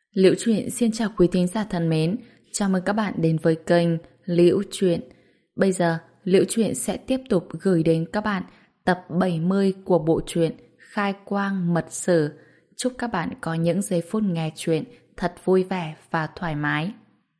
Liễu Chuyện xin chào quý thính giả thân mến, chào mừng các bạn đến với kênh Liễu Chuyện. Bây giờ, Liễu Chuyện sẽ tiếp tục gửi đến các bạn tập 70 của bộ truyện Khai Quang Mật Sử. Chúc các bạn có những giây phút nghe chuyện thật vui vẻ và thoải mái.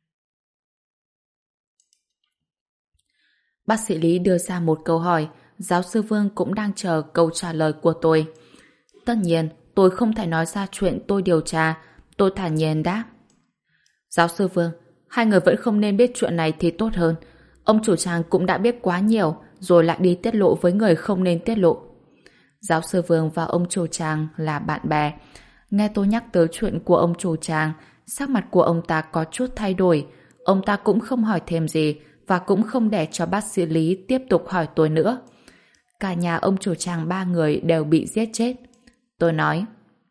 Bác sĩ Lý đưa ra một câu hỏi, giáo sư Vương cũng đang chờ câu trả lời của tôi. Tất nhiên, tôi không thể nói ra chuyện tôi điều tra. Tôi thản nhiên đáp. Giáo sư Vương, hai người vẫn không nên biết chuyện này thì tốt hơn. Ông chủ tràng cũng đã biết quá nhiều, rồi lại đi tiết lộ với người không nên tiết lộ. Giáo sư Vương và ông chủ tràng là bạn bè. Nghe tôi nhắc tới chuyện của ông chủ tràng, sắc mặt của ông ta có chút thay đổi. Ông ta cũng không hỏi thêm gì và cũng không để cho bác sĩ Lý tiếp tục hỏi tôi nữa. Cả nhà ông chủ tràng 3 người đều bị giết chết. Tôi nói,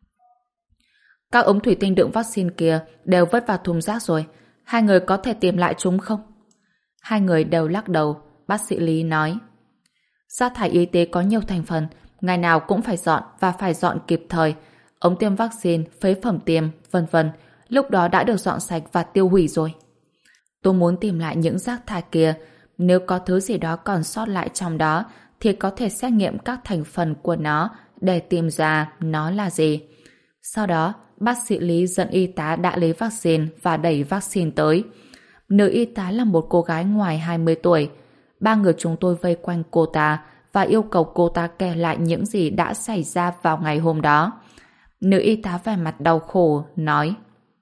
các ống thủy tinh đựng vaccine kia đều vứt vào thùng rác rồi. Hai người có thể tìm lại chúng không? Hai người đều lắc đầu. Bác sĩ Lý nói, rác thải y tế có nhiều thành phần, ngày nào cũng phải dọn và phải dọn kịp thời. Ống tiêm vaccine, phế phẩm tiêm, vân vân, lúc đó đã được dọn sạch và tiêu hủy rồi. Tôi muốn tìm lại những rác thải kia. Nếu có thứ gì đó còn sót lại trong đó thì có thể xét nghiệm các thành phần của nó để tìm ra nó là gì. Sau đó, bác sĩ Lý dẫn y tá đã lấy vaccine và đẩy vaccine tới. Nữ y tá là một cô gái ngoài 20 tuổi. 3 người chúng tôi vây quanh cô ta và yêu cầu cô ta kể lại những gì đã xảy ra vào ngày hôm đó. Nữ y tá vẻ mặt đau khổ, nói,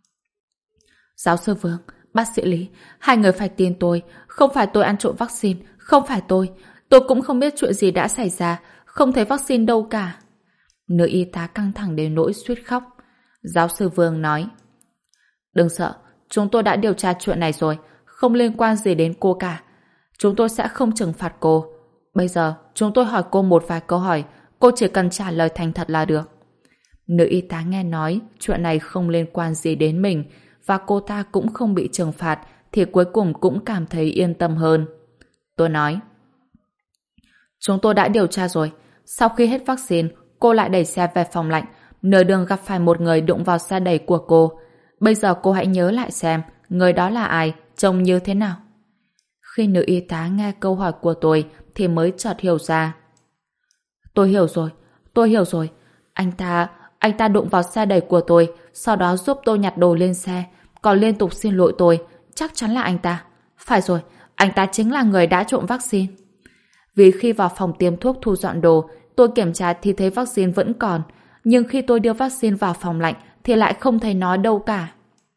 giáo sư Vương, bác sĩ Lý, hai người phải tin tôi. Không phải tôi ăn trộm vaccine, không phải tôi. Tôi cũng không biết chuyện gì đã xảy ra, không thấy vaccine đâu cả. Nữ y tá căng thẳng đến nỗi suýt khóc. Giáo sư Vương nói, đừng sợ, chúng tôi đã điều tra chuyện này rồi, không liên quan gì đến cô cả. Chúng tôi sẽ không trừng phạt cô. Bây giờ, chúng tôi hỏi cô một vài câu hỏi, cô chỉ cần trả lời thành thật là được. Nữ y tá nghe nói chuyện này không liên quan gì đến mình và cô ta cũng không bị trừng phạt thì cuối cùng cũng cảm thấy yên tâm hơn. Tôi nói, chúng tôi đã điều tra rồi. Sau khi hết vaccine, cô lại đẩy xe về phòng lạnh. Nửa đường gặp phải một người đụng vào xe đẩy của cô. Bây giờ cô hãy nhớ lại xem người đó là ai, trông như thế nào. Khi nữ y tá nghe câu hỏi của tôi thì mới chợt hiểu ra. Tôi hiểu rồi. Anh ta đụng vào xe đẩy của tôi, sau đó giúp tôi nhặt đồ lên xe, còn liên tục xin lỗi tôi. Chắc chắn là anh ta. Phải rồi, anh ta chính là người đã trộm vaccine. Vì khi vào phòng tiêm thuốc thu dọn đồ, tôi kiểm tra thì thấy vaccine vẫn còn, nhưng khi tôi đưa vaccine vào phòng lạnh thì lại không thấy nó đâu cả.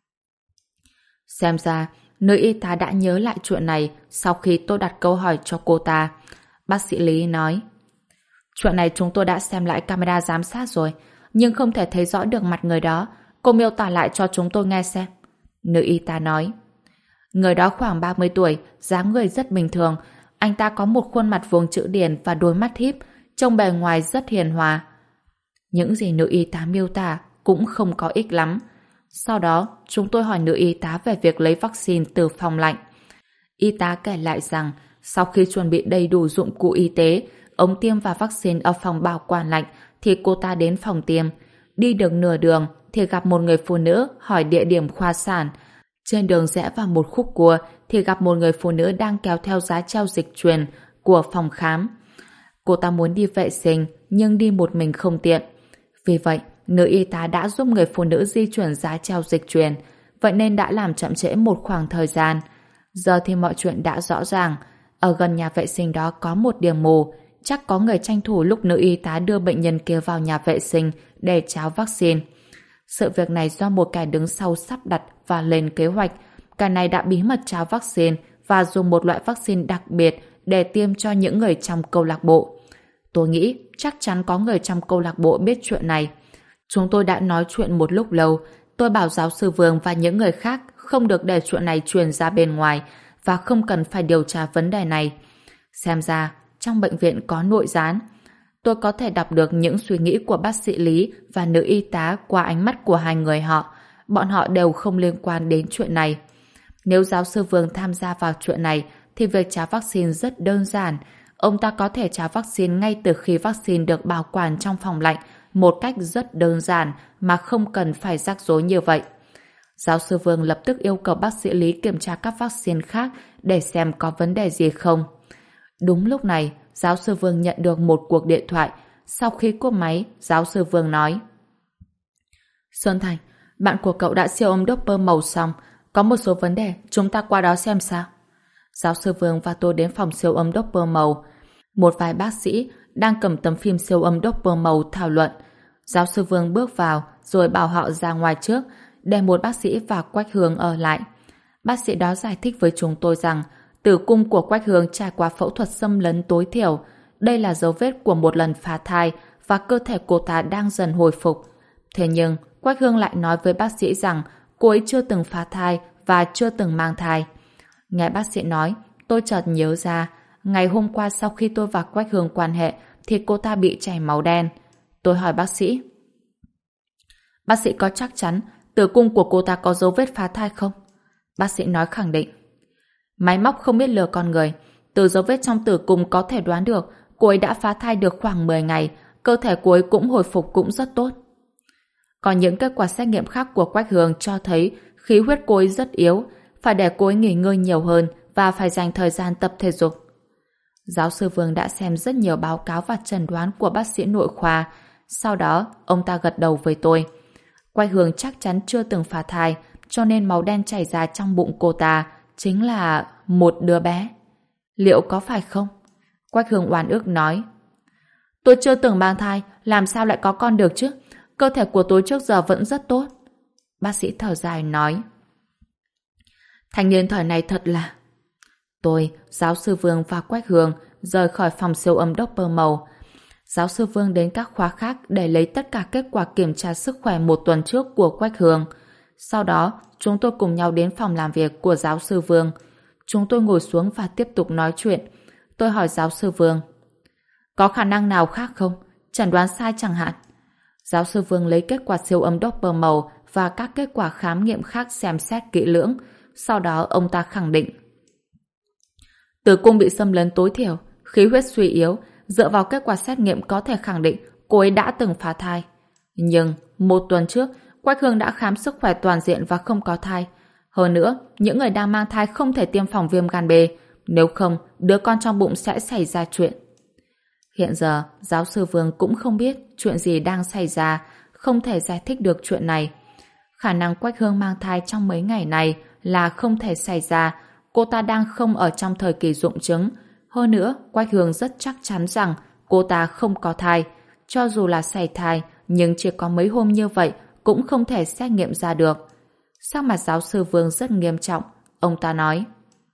Xem ra, nữ y tá đã nhớ lại chuyện này sau khi tôi đặt câu hỏi cho cô ta. Bác sĩ Lý nói, chuyện này chúng tôi đã xem lại camera giám sát rồi, nhưng không thể thấy rõ được mặt người đó. Cô miêu tả lại cho chúng tôi nghe xem. Nữ y tá nói, người đó khoảng 30 tuổi, dáng người rất bình thường. Anh ta có một khuôn mặt vuông chữ điển và đôi mắt híp, trông bề ngoài rất hiền hòa. Những gì nữ y tá miêu tả cũng không có ích lắm. Sau đó, chúng tôi hỏi nữ y tá về việc lấy vaccine từ phòng lạnh. Y tá kể lại rằng, sau khi chuẩn bị đầy đủ dụng cụ y tế, ống tiêm và vaccine ở phòng bảo quản lạnh, thì cô ta đến phòng tiêm. Đi được nửa đường, thì gặp một người phụ nữ hỏi địa điểm khoa sản. Trên đường rẽ vào một khúc cua, thì gặp một người phụ nữ đang kéo theo giá treo dịch truyền của phòng khám. Cô ta muốn đi vệ sinh, nhưng đi một mình không tiện. Vì vậy, nữ y tá đã giúp người phụ nữ di chuyển giá treo dịch truyền, vậy nên đã làm chậm trễ một khoảng thời gian. Giờ thì mọi chuyện đã rõ ràng. Ở gần nhà vệ sinh đó có một điểm mù, chắc có người tranh thủ lúc nữ y tá đưa bệnh nhân kia vào nhà vệ sinh để tráo vaccine. Sự việc này do một kẻ đứng sau sắp đặt và lên kế hoạch. Kẻ này đã bí mật tráo vaccine và dùng một loại vaccine đặc biệt để tiêm cho những người trong câu lạc bộ. Tôi nghĩ chắc chắn có người trong câu lạc bộ biết chuyện này. Chúng tôi đã nói chuyện một lúc lâu. Tôi bảo giáo sư Vương và những người khác không được để chuyện này truyền ra bên ngoài và không cần phải điều tra vấn đề này. Xem ra, trong bệnh viện có nội gián. Tôi có thể đọc được những suy nghĩ của bác sĩ Lý và nữ y tá qua ánh mắt của hai người họ. Bọn họ đều không liên quan đến chuyện này. Nếu giáo sư Vương tham gia vào chuyện này thì việc trả vaccine rất đơn giản. Ông ta có thể trả vaccine ngay từ khi vaccine được bảo quản trong phòng lạnh một cách rất đơn giản mà không cần phải rắc rối như vậy. Giáo sư Vương lập tức yêu cầu bác sĩ Lý kiểm tra các vaccine khác để xem có vấn đề gì không. Đúng lúc này, giáo sư Vương nhận được một cuộc điện thoại. Sau khi cúp máy, giáo sư Vương nói: Xuân Thành, bạn của cậu đã siêu âm Doppler màu xong. Có một số vấn đề, chúng ta qua đó xem sao. Giáo sư Vương và tôi đến phòng siêu âm Doppler màu. Một vài bác sĩ đang cầm tấm phim siêu âm Doppler màu thảo luận. Giáo sư Vương bước vào rồi bảo họ ra ngoài trước, để một bác sĩ và Quách Hương ở lại. Bác sĩ đó giải thích với chúng tôi rằng tử cung của Quách Hương trải qua phẫu thuật xâm lấn tối thiểu. Đây là dấu vết của một lần phá thai và cơ thể cô ta đang dần hồi phục. Thế nhưng, Quách Hương lại nói với bác sĩ rằng cô ấy chưa từng phá thai và chưa từng mang thai. Nghe bác sĩ nói, tôi chợt nhớ ra, ngày hôm qua sau khi tôi và Quách Hương quan hệ thì cô ta bị chảy máu đen. Tôi hỏi bác sĩ: Bác sĩ có chắc chắn tử cung của cô ta có dấu vết phá thai không? Bác sĩ nói khẳng định. Máy móc không biết lừa con người. Từ dấu vết trong tử cung có thể đoán được cô ấy đã phá thai được khoảng 10 ngày, cơ thể cô ấy cũng hồi phục cũng rất tốt. Còn những kết quả xét nghiệm khác của Quách Hương cho thấy khí huyết cô ấy rất yếu, phải để cô ấy nghỉ ngơi nhiều hơn và phải dành thời gian tập thể dục. Giáo sư Vương đã xem rất nhiều báo cáo và chẩn đoán của bác sĩ nội khoa. Sau đó, ông ta gật đầu với tôi. Quách Hương chắc chắn chưa từng phá thai, cho nên máu đen chảy ra trong bụng cô ta chính là một đứa bé. Liệu có phải không? Quách Hương oan ức nói. Tôi chưa từng mang thai, làm sao lại có con được chứ? Cơ thể của tôi trước giờ vẫn rất tốt. Bác sĩ thở dài nói. Thanh niên thời này thật là... Tôi, giáo sư Vương và Quách Hương rời khỏi phòng siêu âm Doppler màu. Giáo sư Vương đến các khoa khác để lấy tất cả kết quả kiểm tra sức khỏe một tuần trước của Quách Hương. Sau đó, chúng tôi cùng nhau đến phòng làm việc của giáo sư Vương. Chúng tôi ngồi xuống và tiếp tục nói chuyện. Tôi hỏi giáo sư Vương: Có khả năng nào khác không? Chẩn đoán sai chẳng hạn. Giáo sư Vương lấy kết quả siêu âm Doppler màu và các kết quả khám nghiệm khác xem xét kỹ lưỡng. Sau đó ông ta khẳng định: Tử cung bị xâm lấn tối thiểu, khí huyết suy yếu. Dựa vào kết quả xét nghiệm có thể khẳng định cô ấy đã từng phá thai. Nhưng một tuần trước, Quách Hương đã khám sức khỏe toàn diện và không có thai. Hơn nữa, những người đang mang thai không thể tiêm phòng viêm gan B, nếu không, đứa con trong bụng sẽ xảy ra chuyện. Hiện giờ, giáo sư Vương cũng không biết chuyện gì đang xảy ra, không thể giải thích được chuyện này. Khả năng Quách Hương mang thai trong mấy ngày này là không thể xảy ra. Cô ta đang không ở trong thời kỳ rụng trứng. Hơn nữa, Quách Hương rất chắc chắn rằng cô ta không có thai. Cho dù là sảy thai, nhưng chỉ có mấy hôm như vậy cũng không thể xét nghiệm ra được. Sắc mặt giáo sư Vương rất nghiêm trọng. Ông ta nói: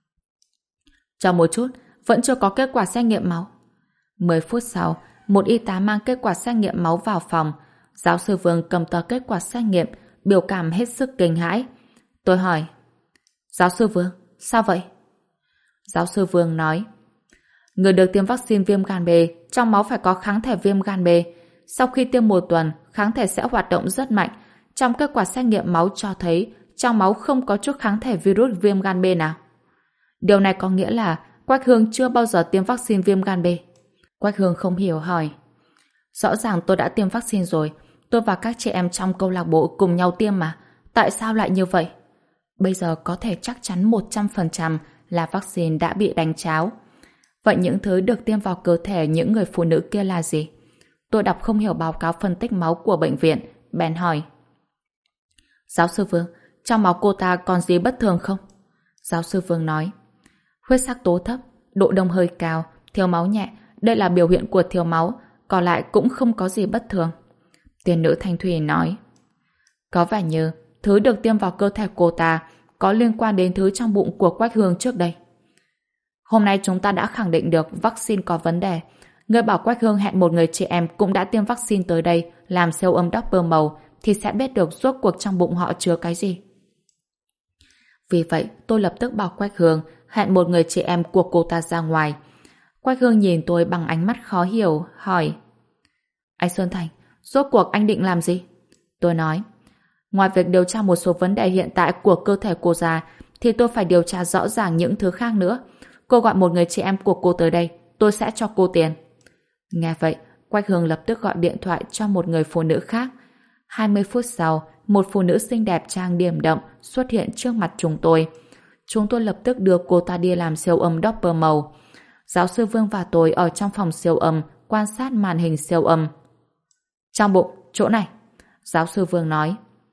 Chờ một chút, vẫn chưa có kết quả xét nghiệm máu. 10 phút sau, một y tá mang kết quả xét nghiệm máu vào phòng. Giáo sư Vương cầm tờ kết quả xét nghiệm, biểu cảm hết sức kinh hãi. Tôi hỏi: Giáo sư Vương, sao vậy? Giáo sư Vương nói: Người được tiêm vaccine viêm gan B, trong máu phải có kháng thể viêm gan B. Sau khi tiêm một tuần, kháng thể sẽ hoạt động rất mạnh. Trong kết quả xét nghiệm máu cho thấy trong máu không có chút kháng thể virus viêm gan B nào. Điều này có nghĩa là Quách Hương chưa bao giờ tiêm vaccine viêm gan B. Quách Hương không hiểu hỏi: Rõ ràng tôi đã tiêm vaccine rồi. Tôi và các chị em trong câu lạc bộ cùng nhau tiêm mà. Tại sao lại như vậy? Bây giờ có thể chắc chắn 100% là vaccine đã bị đánh tráo. Vậy những thứ được tiêm vào cơ thể những người phụ nữ kia là gì? Tôi đọc không hiểu báo cáo phân tích máu của bệnh viện, bèn hỏi: Giáo sư Vương, trong máu cô ta còn gì bất thường không? Giáo sư Vương nói: Huyết sắc tố thấp, độ đông hơi cao, thiếu máu nhẹ. Đây là biểu hiện của thiếu máu, còn lại cũng không có gì bất thường. Tiên nữ Thanh Thủy nói: Có vẻ như thứ được tiêm vào cơ thể cô ta có liên quan đến thứ trong bụng của Quách Hương trước đây. Hôm nay chúng ta đã khẳng định được vaccine có vấn đề. Người bảo Quách Hương hẹn một người chị em cũng đã tiêm vaccine tới đây làm siêu âm Doppler màu thì sẽ biết được rốt cuộc trong bụng họ chứa cái gì. Vì vậy, tôi lập tức bảo Quách Hương hẹn một người chị em của cô ta ra ngoài. Quách Hương nhìn tôi bằng ánh mắt khó hiểu, hỏi: Anh Xuân Thành, rốt cuộc anh định làm gì? Tôi nói: Ngoài việc điều tra một số vấn đề hiện tại của cơ thể cô ra, thì tôi phải điều tra rõ ràng những thứ khác nữa. Cô gọi một người chị em của cô tới đây, tôi sẽ cho cô tiền. Nghe vậy, Quách Hương lập tức gọi điện thoại cho một người phụ nữ khác. 20 phút sau, một phụ nữ xinh đẹp trang điểm đậm xuất hiện trước mặt chúng tôi. Chúng tôi lập tức đưa cô ta đi làm siêu âm Doppler màu. Giáo sư Vương và tôi ở trong phòng siêu âm quan sát màn hình siêu âm. Trong bụng, chỗ này. Giáo sư Vương nói.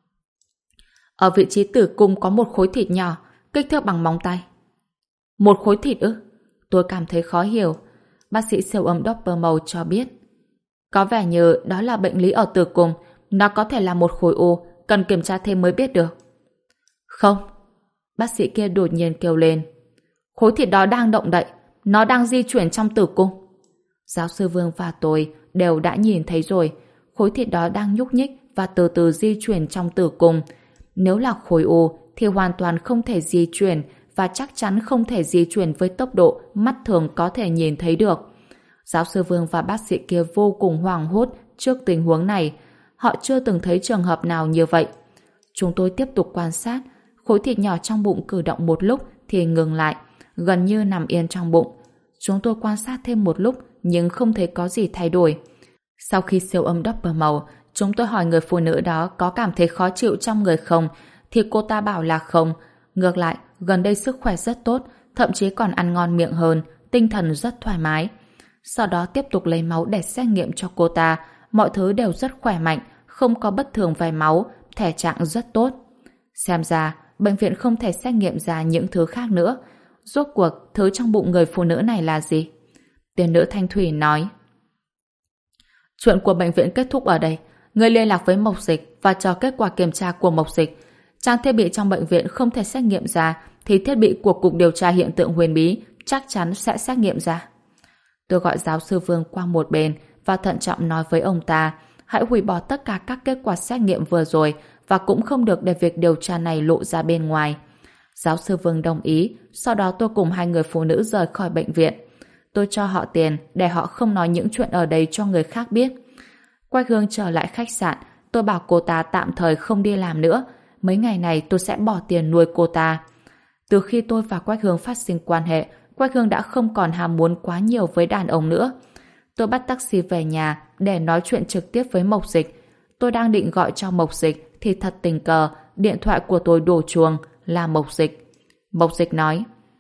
Ở vị trí tử cung có một khối thịt nhỏ, kích thước bằng móng tay. Một khối thịt ư? Tôi cảm thấy khó hiểu. Bác sĩ siêu âm Doppler màu cho biết. Có vẻ như đó là bệnh lý ở tử cung, nó có thể là một khối u, cần kiểm tra thêm mới biết được. Không. Bác sĩ kia đột nhiên kêu lên. Khối thịt đó đang động đậy, nó đang di chuyển trong tử cung. Giáo sư Vương và tôi đều đã nhìn thấy rồi, khối thịt đó đang nhúc nhích và từ từ di chuyển trong tử cung. Nếu là khối u thì hoàn toàn không thể di chuyển và chắc chắn không thể di chuyển với tốc độ mắt thường có thể nhìn thấy được. Giáo sư Vương và bác sĩ kia vô cùng hoảng hốt trước tình huống này. Họ chưa từng thấy trường hợp nào như vậy. Chúng tôi tiếp tục quan sát. Khối thịt nhỏ trong bụng cử động một lúc thì ngừng lại, gần như nằm yên trong bụng. Chúng tôi quan sát thêm một lúc nhưng không thấy có gì thay đổi. Sau khi siêu âm Doppler màu, chúng tôi hỏi người phụ nữ đó có cảm thấy khó chịu trong người không, thì cô ta bảo là không. Ngược lại, gần đây sức khỏe rất tốt, thậm chí còn ăn ngon miệng hơn, tinh thần rất thoải mái. Sau đó tiếp tục lấy máu để xét nghiệm cho cô ta. Mọi thứ đều rất khỏe mạnh, không có bất thường về máu, thể trạng rất tốt. Xem ra, bệnh viện không thể xét nghiệm ra những thứ khác nữa. Rốt cuộc, thứ trong bụng người phụ nữ này là gì? Tiền nữ Thanh Thủy nói. Chuyện của bệnh viện kết thúc ở đây. Người liên lạc với Mộc Dịch và chờ kết quả kiểm tra của Mộc Dịch. Trang thiết bị trong bệnh viện không thể xét nghiệm ra thì thiết bị của Cục Điều tra Hiện tượng Huyền Bí chắc chắn sẽ xét nghiệm ra. Tôi gọi giáo sư Vương qua một bên và thận trọng nói với ông ta hãy hủy bỏ tất cả các kết quả xét nghiệm vừa rồi và cũng không được để việc điều tra này lộ ra bên ngoài. Giáo sư Vương đồng ý, sau đó tôi cùng hai người phụ nữ rời khỏi bệnh viện. Tôi cho họ tiền để họ không nói những chuyện ở đây cho người khác biết. Quách Hương trở lại khách sạn, tôi bảo cô ta tạm thời không đi làm nữa. Mấy ngày này tôi sẽ bỏ tiền nuôi cô ta. Từ khi tôi và Quách Hương phát sinh quan hệ, Quách Hương đã không còn ham muốn quá nhiều với đàn ông nữa. Tôi bắt taxi về nhà để nói chuyện trực tiếp với Mộc Dịch. Tôi đang định gọi cho Mộc Dịch thì thật tình cờ điện thoại của tôi đổ chuông là Mộc Dịch. Mộc Dịch nói: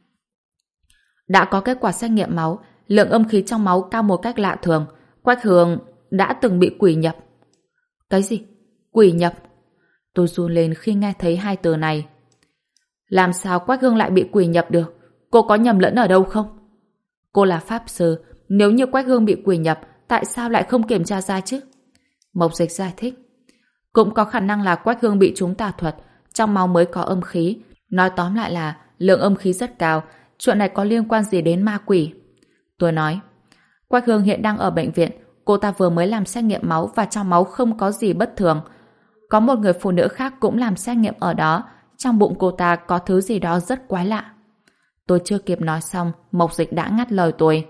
đã có kết quả xét nghiệm máu, lượng âm khí trong máu cao một cách lạ thường. Quách Hương đã từng bị quỷ nhập. Cái gì? Quỷ nhập? Tôi run lên khi nghe thấy hai từ này. Làm sao Quách Hương lại bị quỷ nhập được? Cô có nhầm lẫn ở đâu không? Cô là pháp sư, nếu như Quách Hương bị quỷ nhập, tại sao lại không kiểm tra ra chứ? Mộc Dịch giải thích. Cũng có khả năng là Quách Hương bị trúng tà thuật, trong máu mới có âm khí. Nói tóm lại là lượng âm khí rất cao. Chuyện này có liên quan gì đến ma quỷ? Tôi nói, Quách Hương hiện đang ở bệnh viện. Cô ta vừa mới làm xét nghiệm máu và trong máu không có gì bất thường. Có một người phụ nữ khác cũng làm xét nghiệm ở đó. Trong bụng cô ta có thứ gì đó rất quái lạ. Tôi chưa kịp nói xong, Mộc Dịch đã ngắt lời tôi.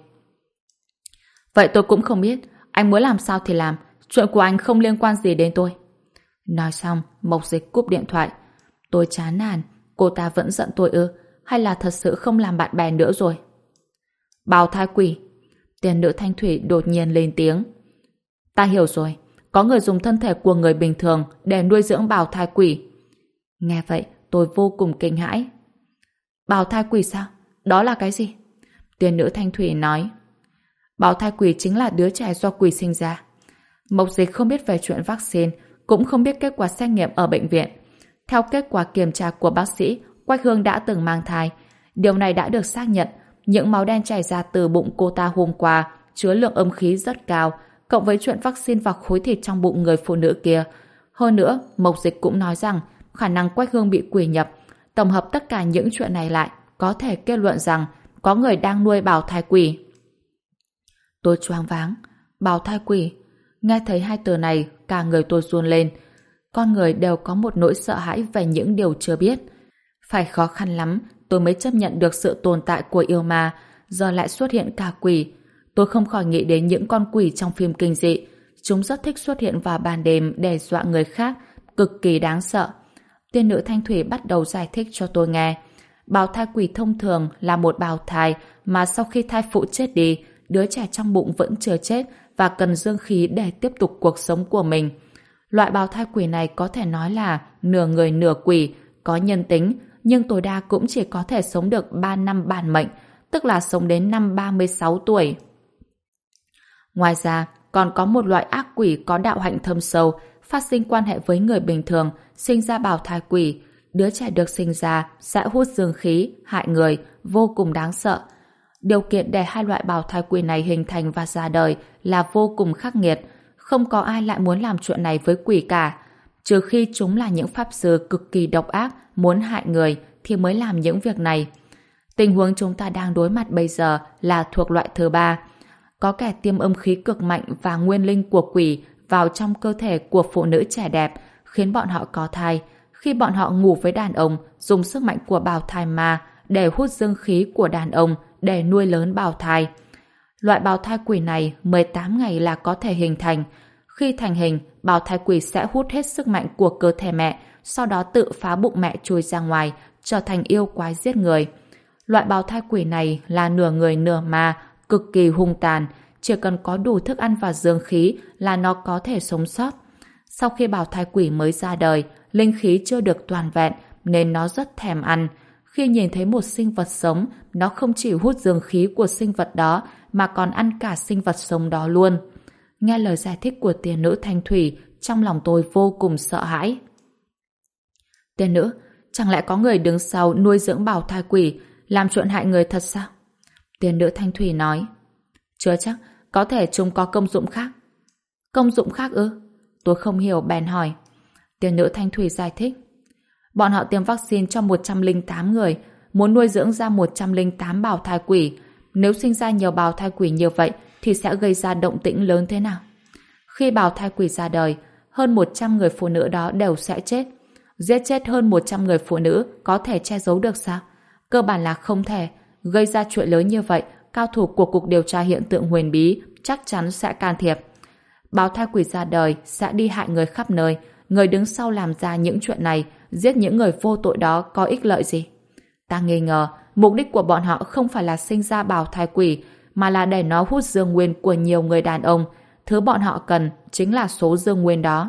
Vậy tôi cũng không biết. Anh muốn làm sao thì làm. Chuyện của anh không liên quan gì đến tôi. Nói xong, Mộc Dịch cúp điện thoại. Tôi chán nản. Cô ta vẫn giận tôi ư? Hay là thật sự không làm bạn bè nữa rồi? Bào thai quỷ. Tiền nữ Thanh Thủy đột nhiên lên tiếng. Ta hiểu rồi. Có người dùng thân thể của người bình thường để nuôi dưỡng bào thai quỷ. Nghe vậy, tôi vô cùng kinh hãi. Bào thai quỷ sao? Đó là cái gì? Tiền nữ Thanh Thủy nói. Bào thai quỷ chính là đứa trẻ do quỷ sinh ra. Mộc Dịch không biết về chuyện vaccine, cũng không biết kết quả xét nghiệm ở bệnh viện. Theo kết quả kiểm tra của bác sĩ, Quách Hương đã từng mang thai. Điều này đã được xác nhận. Những máu đen chảy ra từ bụng cô ta hôm qua chứa lượng âm khí rất cao, cộng với chuyện vaccine và khối thịt trong bụng người phụ nữ kia. Hơn nữa, Mộc Dịch cũng nói rằng khả năng Quách Hương bị quỷ nhập. Tổng hợp tất cả những chuyện này lại, có thể kết luận rằng có người đang nuôi bào thai quỷ. Tôi choáng váng. Bào thai quỷ. Nghe thấy hai từ này, cả người tôi run lên. Con người đều có một nỗi sợ hãi về những điều chưa biết. Phải khó khăn lắm, tôi mới chấp nhận được sự tồn tại của yêu ma, giờ lại xuất hiện cả quỷ. Tôi không khỏi nghĩ đến những con quỷ trong phim kinh dị. Chúng rất thích xuất hiện vào ban đêm đe dọa người khác, cực kỳ đáng sợ. Tiên nữ Thanh Thủy bắt đầu giải thích cho tôi nghe. Bào thai quỷ thông thường là một bào thai mà sau khi thai phụ chết đi, đứa trẻ trong bụng vẫn chưa chết và cần dương khí để tiếp tục cuộc sống của mình. Loại bào thai quỷ này có thể nói là nửa người nửa quỷ, có nhân tính, nhưng tối đa cũng chỉ có thể sống được 3 năm bản mệnh, tức là sống đến năm 36 tuổi. Ngoài ra, còn có một loại ác quỷ có đạo hạnh thâm sâu, phát sinh quan hệ với người bình thường, sinh ra bào thai quỷ. Đứa trẻ được sinh ra sẽ hút dương khí, hại người, vô cùng đáng sợ. Điều kiện để hai loại bào thai quỷ này hình thành và ra đời là vô cùng khắc nghiệt. Không có ai lại muốn làm chuyện này với quỷ cả. Trừ khi chúng là những pháp sư cực kỳ độc ác, muốn hại người thì mới làm những việc này. Tình huống chúng ta đang đối mặt bây giờ là thuộc loại thứ ba. Có kẻ tiêm âm khí cực mạnh và nguyên linh của quỷ vào trong cơ thể của phụ nữ trẻ đẹp, khiến bọn họ có thai. Khi bọn họ ngủ với đàn ông, dùng sức mạnh của bào thai ma để hút dương khí của đàn ông để nuôi lớn bào thai. Loại bào thai quỷ này 18 ngày là có thể hình thành. Khi thành hình, bào thai quỷ sẽ hút hết sức mạnh của cơ thể mẹ, sau đó tự phá bụng mẹ chui ra ngoài, trở thành yêu quái giết người. Loại bào thai quỷ này là nửa người nửa ma, cực kỳ hung tàn, chỉ cần có đủ thức ăn và dương khí là nó có thể sống sót. Sau khi bào thai quỷ mới ra đời, linh khí chưa được toàn vẹn nên nó rất thèm ăn. Khi nhìn thấy một sinh vật sống, nó không chỉ hút dương khí của sinh vật đó mà còn ăn cả sinh vật sống đó luôn. Nghe lời giải thích của tiên nữ Thanh Thủy, trong lòng tôi vô cùng sợ hãi. Tiên nữ, chẳng lẽ có người đứng sau nuôi dưỡng bào thai quỷ, làm chuyện hại người thật sao? Tiên nữ Thanh Thủy nói. Chưa chắc, có thể chúng có công dụng khác. Công dụng khác ư? Tôi không hiểu bèn hỏi. Tiên nữ Thanh Thủy giải thích. Bọn họ tiêm vaccine cho 108 người, muốn nuôi dưỡng ra 108 bào thai quỷ. Nếu sinh ra nhiều bào thai quỷ như vậy thì sẽ gây ra động tĩnh lớn thế nào? Khi bào thai quỷ ra đời, hơn 100 người phụ nữ đó đều sẽ chết. Giết chết hơn 100 người phụ nữ có thể che giấu được sao? Cơ bản là không thể. Gây ra chuyện lớn như vậy, cao thủ của Cục Điều tra Hiện tượng Huyền Bí chắc chắn sẽ can thiệp. Bào thai quỷ ra đời sẽ đi hại người khắp nơi. Người đứng sau làm ra những chuyện này, giết những người vô tội đó có ích lợi gì? Ta nghi ngờ, mục đích của bọn họ không phải là sinh ra bào thai quỷ, mà là để nó hút dương nguyên của nhiều người đàn ông. Thứ bọn họ cần chính là số dương nguyên đó.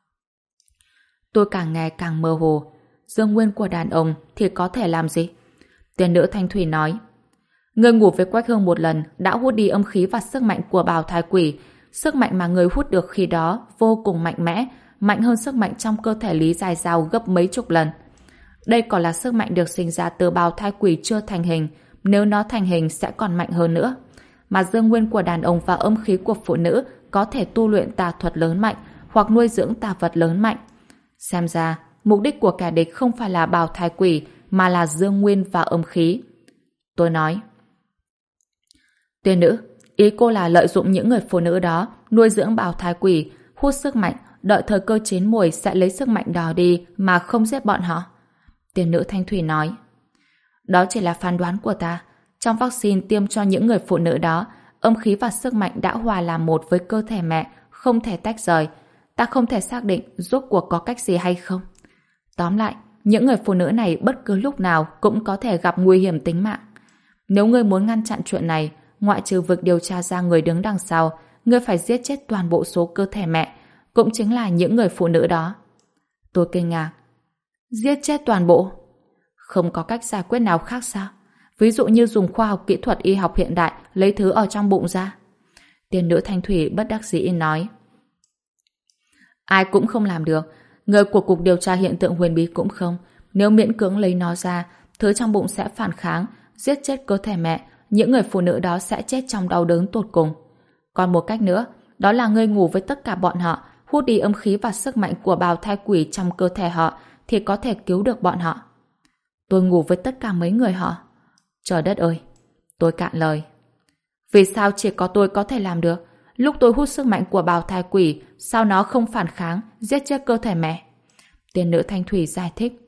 Tôi càng nghe càng mơ hồ. Dương nguyên của đàn ông thì có thể làm gì? Tiên nữ Thanh Thủy nói. Người ngủ với Quách Hương một lần đã hút đi âm khí và sức mạnh của bào thai quỷ. Sức mạnh mà người hút được khi đó vô cùng mạnh mẽ, mạnh hơn sức mạnh trong cơ thể Lý Dài Dao gấp mấy chục lần. Đây còn là sức mạnh được sinh ra từ bào thai quỷ chưa thành hình. Nếu nó thành hình sẽ còn mạnh hơn nữa. Mà dương nguyên của đàn ông và âm khí của phụ nữ có thể tu luyện tà thuật lớn mạnh hoặc nuôi dưỡng tà vật lớn mạnh. Xem ra, mục đích của kẻ địch không phải là bào thai quỷ mà là dương nguyên và âm khí. Tôi nói. Tiên nữ, ý cô là lợi dụng những người phụ nữ đó nuôi dưỡng bào thai quỷ, hút sức mạnh, đợi thời cơ chín muồi sẽ lấy sức mạnh đó đi mà không giết bọn họ. Tiên nữ Thanh Thủy nói. Đó chỉ là phán đoán của ta. Trong vaccine tiêm cho những người phụ nữ đó, âm khí và sức mạnh đã hòa làm một với cơ thể mẹ, không thể tách rời. Ta không thể xác định rốt cuộc có cách gì hay không. Tóm lại, những người phụ nữ này bất cứ lúc nào cũng có thể gặp nguy hiểm tính mạng. Nếu ngươi muốn ngăn chặn chuyện này, ngoại trừ việc điều tra ra người đứng đằng sau, ngươi phải giết chết toàn bộ số cơ thể mẹ, cũng chính là những người phụ nữ đó. Tôi kinh ngạc. Giết chết toàn bộ? Không có cách giải quyết nào khác sao? Ví dụ như dùng khoa học kỹ thuật y học hiện đại lấy thứ ở trong bụng ra. Tiên nữ Thanh Thủy bất đắc dĩ nói. Ai cũng không làm được. Người của Cục Điều tra Hiện tượng Huyền Bí cũng không. Nếu miễn cưỡng lấy nó ra, thứ trong bụng sẽ phản kháng, giết chết cơ thể mẹ. Những người phụ nữ đó sẽ chết trong đau đớn tột cùng. Còn một cách nữa, đó là ngươi ngủ với tất cả bọn họ, hút đi âm khí và sức mạnh của bào thai quỷ trong cơ thể họ, thì có thể cứu được bọn họ. Tôi ngủ với tất cả mấy người họ. Trời đất ơi! Tôi cạn lời. Vì sao chỉ có tôi có thể làm được? Lúc tôi hút sức mạnh của bào thai quỷ, sao nó không phản kháng, giết chết cơ thể mẹ? Tiên nữ Thanh Thủy giải thích.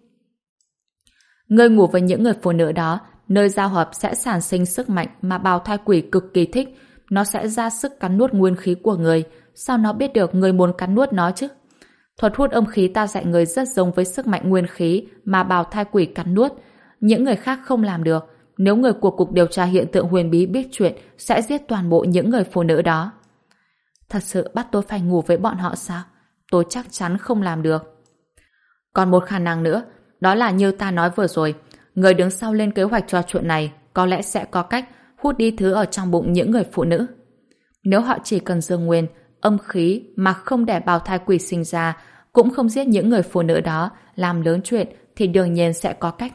Ngươi ngủ với những người phụ nữ đó, nơi giao hợp sẽ sản sinh sức mạnh mà bào thai quỷ cực kỳ thích. Nó sẽ ra sức cắn nuốt nguyên khí của người. Sao nó biết được người muốn cắn nuốt nó chứ? Thuật hút âm khí ta dạy người rất giống với sức mạnh nguyên khí mà bào thai quỷ cắn nuốt. Những người khác không làm được. Nếu người của Cục Điều tra Hiện tượng Huyền Bí biết chuyện, sẽ giết toàn bộ những người phụ nữ đó. Thật sự bắt tôi phải ngủ với bọn họ sao? tôi chắc chắn không làm được. Còn một khả năng nữa, đó là như ta nói vừa rồi, người đứng sau lên kế hoạch cho chuyện này có lẽ sẽ có cách hút đi thứ ở trong bụng những người phụ nữ. Nếu họ chỉ cần dương nguyên, âm khí mà không để bào thai quỷ sinh ra, cũng không giết những người phụ nữ đó, làm lớn chuyện thì đương nhiên sẽ có cách.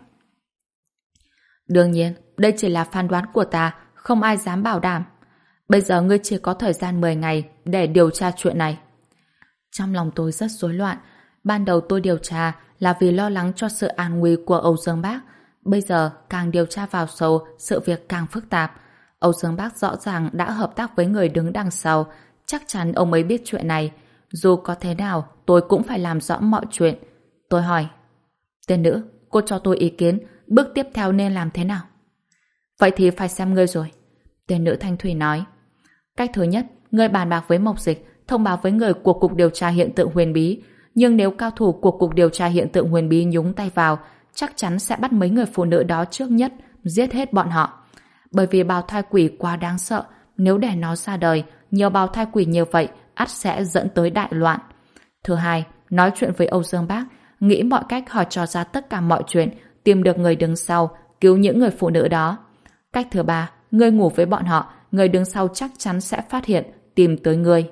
Đương nhiên, đây chỉ là phán đoán của ta, không ai dám bảo đảm. Bây giờ ngươi chỉ có thời gian 10 ngày để điều tra chuyện này. Trong lòng tôi rất rối loạn. Ban đầu tôi điều tra là vì lo lắng cho sự an nguy của Âu Dương Bác. Bây giờ càng điều tra vào sâu, sự việc càng phức tạp. Âu Dương Bác rõ ràng đã hợp tác với người đứng đằng sau. Chắc chắn ông ấy biết chuyện này. Dù có thế nào, tôi cũng phải làm rõ mọi chuyện. Tôi hỏi, tên nữ, cô cho tôi ý kiến, bước tiếp theo nên làm thế nào? Vậy thì phải xem ngươi rồi. Tên nữ Thanh Thủy nói, cách thứ nhất, ngươi bàn bạc với Mộc Dịch, thông báo với người của Cục Điều tra Hiện tượng Huyền Bí. Nhưng nếu cao thủ của Cục Điều tra Hiện tượng Huyền Bí nhúng tay vào, chắc chắn sẽ bắt mấy người phụ nữ đó trước nhất, giết hết bọn họ. Bởi vì bào thai quỷ quá đáng sợ, nếu để nó ra đời, nhiều bào thai quỷ như vậy, ắt sẽ dẫn tới đại loạn. Thứ hai, nói chuyện với Âu Dương Bác, nghĩ mọi cách hỏi cho ra tất cả mọi chuyện, tìm được người đứng sau, cứu những người phụ nữ đó. Cách thứ ba, ngươi ngủ với bọn họ, người đứng sau chắc chắn sẽ phát hiện, tìm tới ngươi.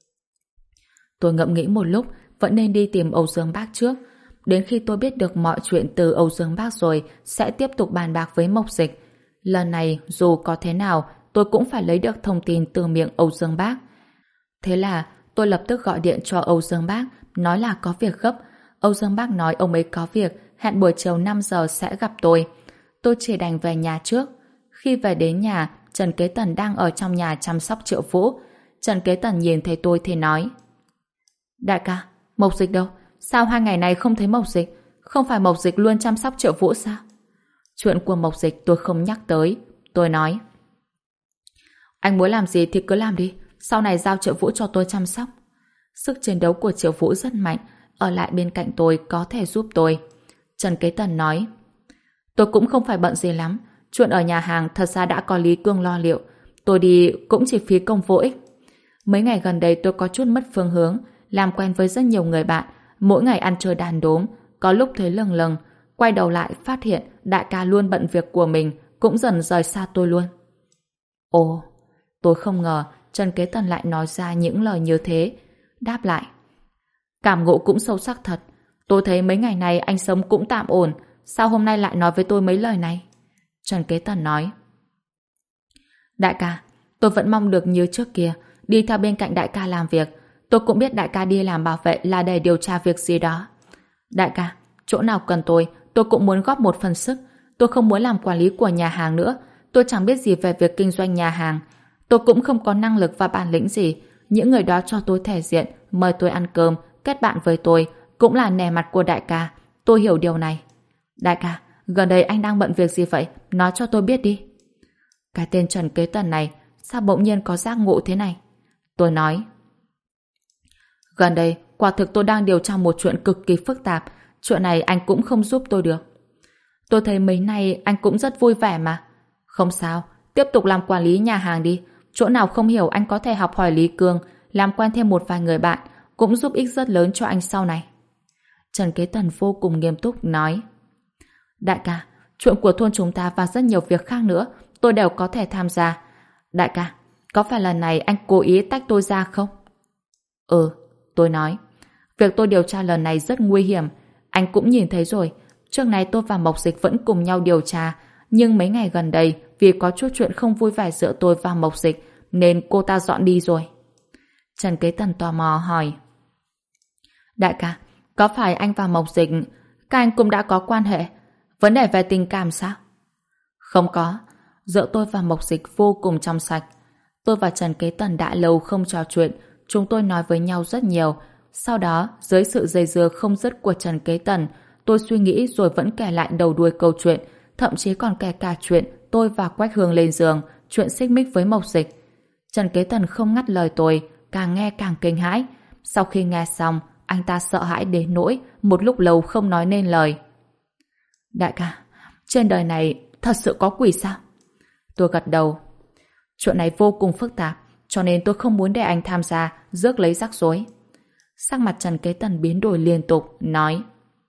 Tôi ngẫm nghĩ một lúc, vẫn nên đi tìm Âu Dương Bác trước. Đến khi tôi biết được mọi chuyện từ Âu Dương Bác rồi, sẽ tiếp tục bàn bạc với Mộc Dịch. Lần này, dù có thế nào, tôi cũng phải lấy được thông tin từ miệng Âu Dương Bác. Thế là, tôi lập tức gọi điện cho Âu Dương Bác, nói là có việc gấp. Âu Dương Bác nói ông ấy có việc, hẹn buổi chiều 5 giờ sẽ gặp tôi. Tôi chỉ đành về nhà trước. Khi về đến nhà, Trần Kế Tần đang ở trong nhà chăm sóc Triệu Vũ. Trần Kế Tần nhìn thấy tôi thì nói, đại ca, Mộc Dịch đâu? Sao 2 ngày này không thấy Mộc Dịch? Không phải Mộc Dịch luôn chăm sóc Triệu Vũ sao? Chuyện của Mộc Dịch tôi không nhắc tới. Tôi nói, anh muốn làm gì thì cứ làm đi, sau này giao Triệu Vũ cho tôi chăm sóc. Sức chiến đấu của Triệu Vũ rất mạnh, ở lại bên cạnh tôi có thể giúp tôi. Trần Kế Tần nói, tôi cũng không phải bận gì lắm, chuyện ở nhà hàng thật ra đã có Lý Cương lo liệu, tôi đi cũng chỉ phí công vô ích. Mấy ngày gần đây tôi có chút mất phương hướng, làm quen với rất nhiều người bạn, mỗi ngày ăn chơi đàn đốm, có lúc thấy lâng lâng, quay đầu lại phát hiện đại ca luôn bận việc của mình, cũng dần rời xa tôi luôn. Ồ, tôi không ngờ Trần Kế Tần lại nói ra những lời như thế. Đáp lại, cảm ngộ cũng sâu sắc thật. Tôi thấy mấy ngày này anh sống cũng tạm ổn, sao hôm nay lại nói với tôi mấy lời này? Trần Kế Tần nói, đại ca, tôi vẫn mong được như trước kia, đi theo bên cạnh đại ca làm việc. Tôi cũng biết đại ca đi làm bảo vệ là để điều tra việc gì đó. Đại ca, chỗ nào cần tôi cũng muốn góp một phần sức. Tôi không muốn làm quản lý của nhà hàng nữa. Tôi chẳng biết gì về việc kinh doanh nhà hàng. Tôi cũng không có năng lực và bản lĩnh gì. Những người đó cho tôi thể diện, mời tôi ăn cơm, kết bạn với tôi, cũng là nể mặt của đại ca. Tôi hiểu điều này. Đại ca, gần đây anh đang bận việc gì vậy? Nói cho tôi biết đi. Cái tên Trần Kế Tần này, sao bỗng nhiên có giác ngộ thế này? Tôi nói, gần đây, quả thực tôi đang điều tra một chuyện cực kỳ phức tạp. Chuyện này anh cũng không giúp tôi được. Tôi thấy mấy nay anh cũng rất vui vẻ mà. Không sao, tiếp tục làm quản lý nhà hàng đi. Chỗ nào không hiểu anh có thể học hỏi Lý Cương, làm quen thêm một vài người bạn, cũng giúp ích rất lớn cho anh sau này. Trần Kế Tần vô cùng nghiêm túc nói, đại ca, chuyện của thôn chúng ta và rất nhiều việc khác nữa, tôi đều có thể tham gia. Đại ca, có phải lần này anh cố ý tách tôi ra không? Ừ, tôi nói, việc tôi điều tra lần này rất nguy hiểm. Anh cũng nhìn thấy rồi, trước này tôi và Mộc Dịch vẫn cùng nhau điều tra, nhưng mấy ngày gần đây vì có chút chuyện không vui vẻ giữa tôi và Mộc Dịch nên cô ta dọn đi rồi. Trần Kế Tần tò mò hỏi, đại ca, có phải anh và Mộc Dịch các anh cũng đã có quan hệ? Vấn đề về tình cảm sao? Không có, giữa tôi và Mộc Dịch vô cùng trong sạch. Tôi và Trần Kế Tần đã lâu không trò chuyện, chúng tôi nói với nhau rất nhiều. Sau đó, dưới sự dây dưa không dứt của Trần Kế Tần, tôi suy nghĩ rồi vẫn kể lại đầu đuôi câu chuyện, thậm chí còn kể cả chuyện tôi và Quách Hương lên giường, chuyện xích mích với Mộc Dịch. Trần Kế Tần không ngắt lời tôi, càng nghe càng kinh hãi. Sau khi nghe xong, anh ta sợ hãi đến nỗi một lúc lâu không nói nên lời. Đại ca, trên đời này thật sự có quỷ sao? Tôi gật đầu. Chuyện này vô cùng phức tạp, cho nên tôi không muốn để anh tham gia, rước lấy rắc rối. Sắc mặt Trần Kế Tần biến đổi liên tục, nói: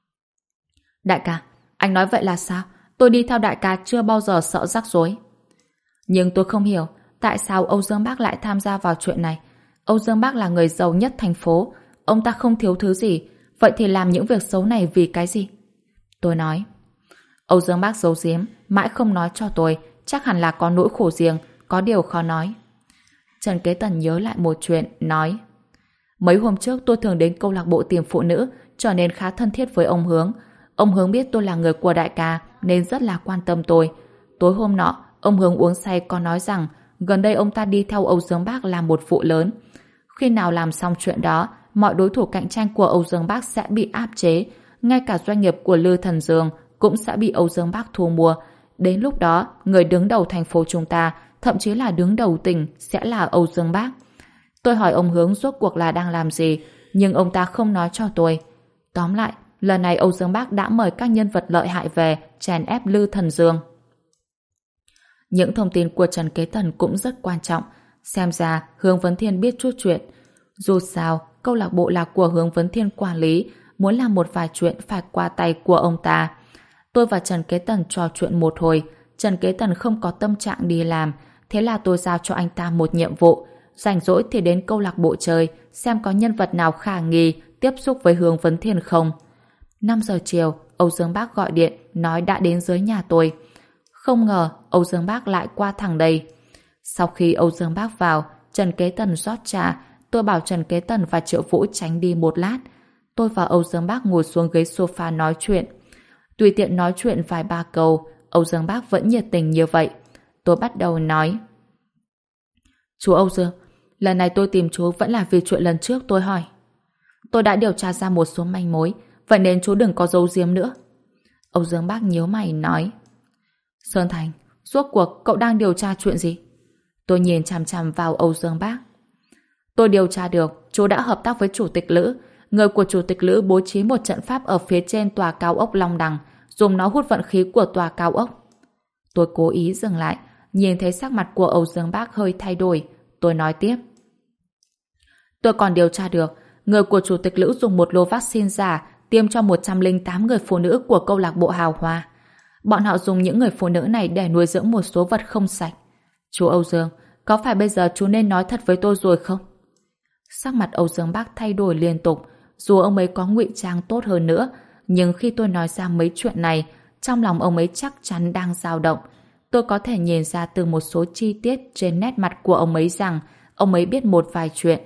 Đại ca, anh nói vậy là sao? Tôi đi theo đại ca chưa bao giờ sợ rắc rối. Nhưng tôi không hiểu tại sao Âu Dương Bác lại tham gia vào chuyện này. Âu Dương Bác là người giàu nhất thành phố, ông ta không thiếu thứ gì, vậy thì làm những việc xấu này vì cái gì? Tôi nói: Âu Dương Bác giấu giếm, mãi không nói cho tôi, chắc hẳn là có nỗi khổ riêng, có điều khó nói. Trần Kế Tần nhớ lại một chuyện, nói: Mấy hôm trước tôi thường đến câu lạc bộ tìm phụ nữ, cho nên khá thân thiết với ông Hướng. Ông Hướng biết tôi là người của đại ca, nên rất là quan tâm tôi. Tối hôm nọ, ông Hướng uống say có nói rằng gần đây ông ta đi theo Âu Dương Bác làm một vụ lớn. Khi nào làm xong chuyện đó, mọi đối thủ cạnh tranh của Âu Dương Bác sẽ bị áp chế, ngay cả doanh nghiệp của Lư Thần Dương cũng sẽ bị Âu Dương Bác thu mua. Đến lúc đó, người đứng đầu thành phố chúng ta, thậm chí là đứng đầu tỉnh, sẽ là Âu Dương Bác. Tôi hỏi ông Hướng rốt cuộc là đang làm gì, nhưng ông ta không nói cho tôi. Tóm lại, lần này Âu Dương Bác đã mời các nhân vật lợi hại về chèn ép Lư Thần Dương. Những thông tin của Trần Kế Tần cũng rất quan trọng. Xem ra Hướng Vấn Thiên biết chút chuyện. Dù sao, câu lạc bộ là của Hướng Vấn Thiên quản lý, muốn làm một vài chuyện phải qua tay của ông ta. Tôi và Trần Kế Tần trò chuyện một hồi. Trần Kế Tần không có tâm trạng đi làm, thế là tôi giao cho anh ta một nhiệm vụ. Rảnh rỗi thì đến câu lạc bộ chơi, xem có nhân vật nào khả nghi tiếp xúc với Hướng Vấn Thiên không. 5 giờ chiều, Âu Dương Bác gọi điện nói đã đến dưới nhà tôi. Không ngờ Âu Dương Bác lại qua thẳng đây. Sau khi Âu Dương Bác vào, Trần Kế Tần rót trà. Tôi bảo Trần Kế Tần và Triệu Vũ tránh đi một lát. Tôi và Âu Dương Bác ngồi xuống ghế sofa nói chuyện. Tùy tiện nói chuyện vài ba câu, Âu Dương Bác vẫn nhiệt tình như vậy. Tôi bắt đầu nói: Chú Âu Dương, lần này tôi tìm chú vẫn là vì chuyện lần trước tôi hỏi. Tôi đã điều tra ra một số manh mối, vậy nên chú đừng có giấu giếm nữa. Âu Dương Bác nhíu mày nói: Sơn Thành, rốt cuộc cậu đang điều tra chuyện gì? Tôi nhìn chằm chằm vào Âu Dương Bác. Tôi điều tra được chú đã hợp tác với chủ tịch Lữ. Người của chủ tịch Lữ bố trí một trận pháp ở phía trên tòa cao ốc Long Đằng, dùng nó hút vận khí của tòa cao ốc. Tôi cố ý dừng lại, nhìn thấy sắc mặt của Âu Dương Bác hơi thay đổi. Tôi nói tiếp: Tôi còn điều tra được người của chủ tịch Lữ dùng một lô vaccine giả tiêm cho 108 người phụ nữ của câu lạc bộ Hào Hoa. Bọn họ dùng những người phụ nữ này để nuôi dưỡng một số vật không sạch. Chú Âu Dương, có phải bây giờ chú nên nói thật với tôi rồi không? Sắc mặt Âu Dương Bác thay đổi liên tục. Dù ông ấy có ngụy trang tốt hơn nữa, nhưng khi tôi nói ra mấy chuyện này, trong lòng ông ấy chắc chắn đang dao động. Tôi có thể nhìn ra từ một số chi tiết trên nét mặt của ông ấy rằng ông ấy biết một vài chuyện.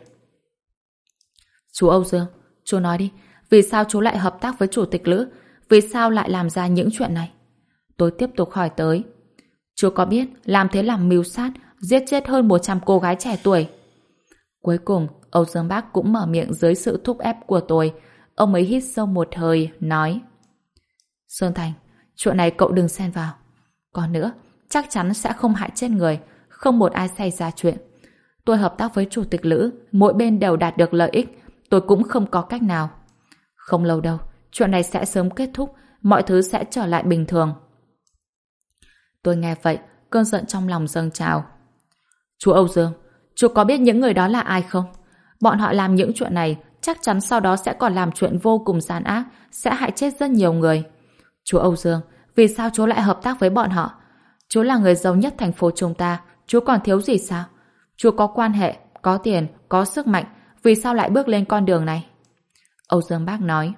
Chú Âu Dương, chú nói đi, vì sao chú lại hợp tác với chủ tịch Lữ? Vì sao lại làm ra những chuyện này? Tôi tiếp tục hỏi tới. Chú có biết làm thế làm mưu sát, giết chết hơn 100 cô gái trẻ tuổi? Cuối cùng, Âu Dương Bác cũng mở miệng dưới sự thúc ép của tôi. Ông ấy hít sâu một hơi, nói: Sơn Thành, chuyện này cậu đừng xen vào. Còn nữa, chắc chắn sẽ không hại chết người, không một ai xảy ra chuyện. Tôi hợp tác với chủ tịch Lữ, mỗi bên đều đạt được lợi ích, tôi cũng không có cách nào. Không lâu đâu, chuyện này sẽ sớm kết thúc, mọi thứ sẽ trở lại bình thường. Tôi nghe vậy, cơn giận trong lòng dâng trào. Chú Âu Dương, chú có biết những người đó là ai không? Bọn họ làm những chuyện này, chắc chắn sau đó sẽ còn làm chuyện vô cùng gian ác, sẽ hại chết rất nhiều người. Chú Âu Dương, vì sao chú lại hợp tác với bọn họ? Chú là người giàu nhất thành phố chúng ta, chú còn thiếu gì sao? Chú có quan hệ, có tiền, có sức mạnh, vì sao lại bước lên con đường này? Âu Dương Bác nói: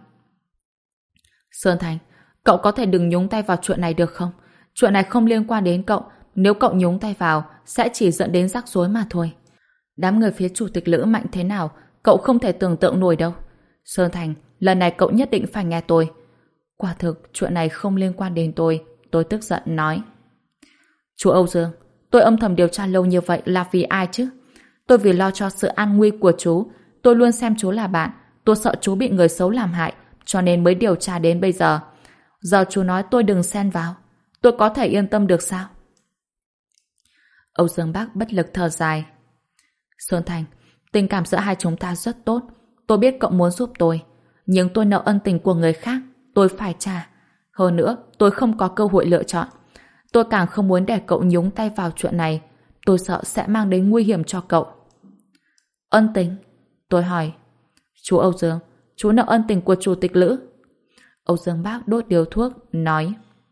Sơn Thành, cậu có thể đừng nhúng tay vào chuyện này được không? Chuyện này không liên quan đến cậu, nếu cậu nhúng tay vào, sẽ chỉ dẫn đến rắc rối mà thôi. Đám người phía chủ tịch Lữ mạnh thế nào, cậu không thể tưởng tượng nổi đâu. Sơn Thành, lần này cậu nhất định phải nghe tôi. Quả thực, chuyện này không liên quan đến tôi tức giận nói. Chú Âu Dương, tôi âm thầm điều tra lâu như vậy là vì ai chứ? Tôi vì lo cho sự an nguy của chú, tôi luôn xem chú là bạn, tôi sợ chú bị người xấu làm hại, cho nên mới điều tra đến bây giờ. Giờ chú nói tôi đừng xen vào, tôi có thể yên tâm được sao? Âu Dương Bác bất lực thở dài. Sơn Thành, tình cảm giữa hai chúng ta rất tốt, tôi biết cậu muốn giúp tôi, nhưng tôi nợ ân tình của người khác, tôi phải trả. Hơn nữa, tôi không có cơ hội lựa chọn. Tôi càng không muốn để cậu nhúng tay vào chuyện này, tôi sợ sẽ mang đến nguy hiểm cho cậu. Ân tình? Tôi hỏi. Chú Âu Dương, chú nợ ân tình của chủ tịch Lữ. Âu Dương Bác đốt điếu thuốc, nói.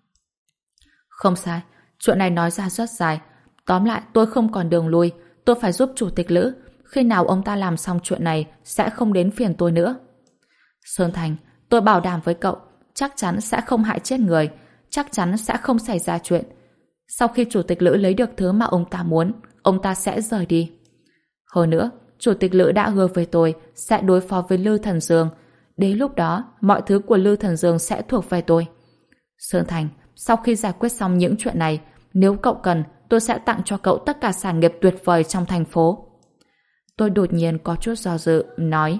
Không sai, chuyện này nói ra rất dài. Tóm lại, tôi không còn đường lui, tôi phải giúp chủ tịch Lữ. Khi nào ông ta làm xong chuyện này, sẽ không đến phiền tôi nữa. Sơn Thành, tôi bảo đảm với cậu, chắc chắn sẽ không hại chết người, chắc chắn sẽ không xảy ra chuyện. Sau khi chủ tịch Lữ lấy được thứ mà ông ta muốn, ông ta sẽ rời đi. Hơn nữa, chủ tịch Lữ đã hứa với tôi sẽ đối phó với Lư Thần Dương. Đến lúc đó, mọi thứ của Lư Thần Dương sẽ thuộc về tôi. Sơn Thành, sau khi giải quyết xong những chuyện này, nếu cậu cần, tôi sẽ tặng cho cậu tất cả sản nghiệp tuyệt vời trong thành phố. Tôi đột nhiên có chút do dự, nói.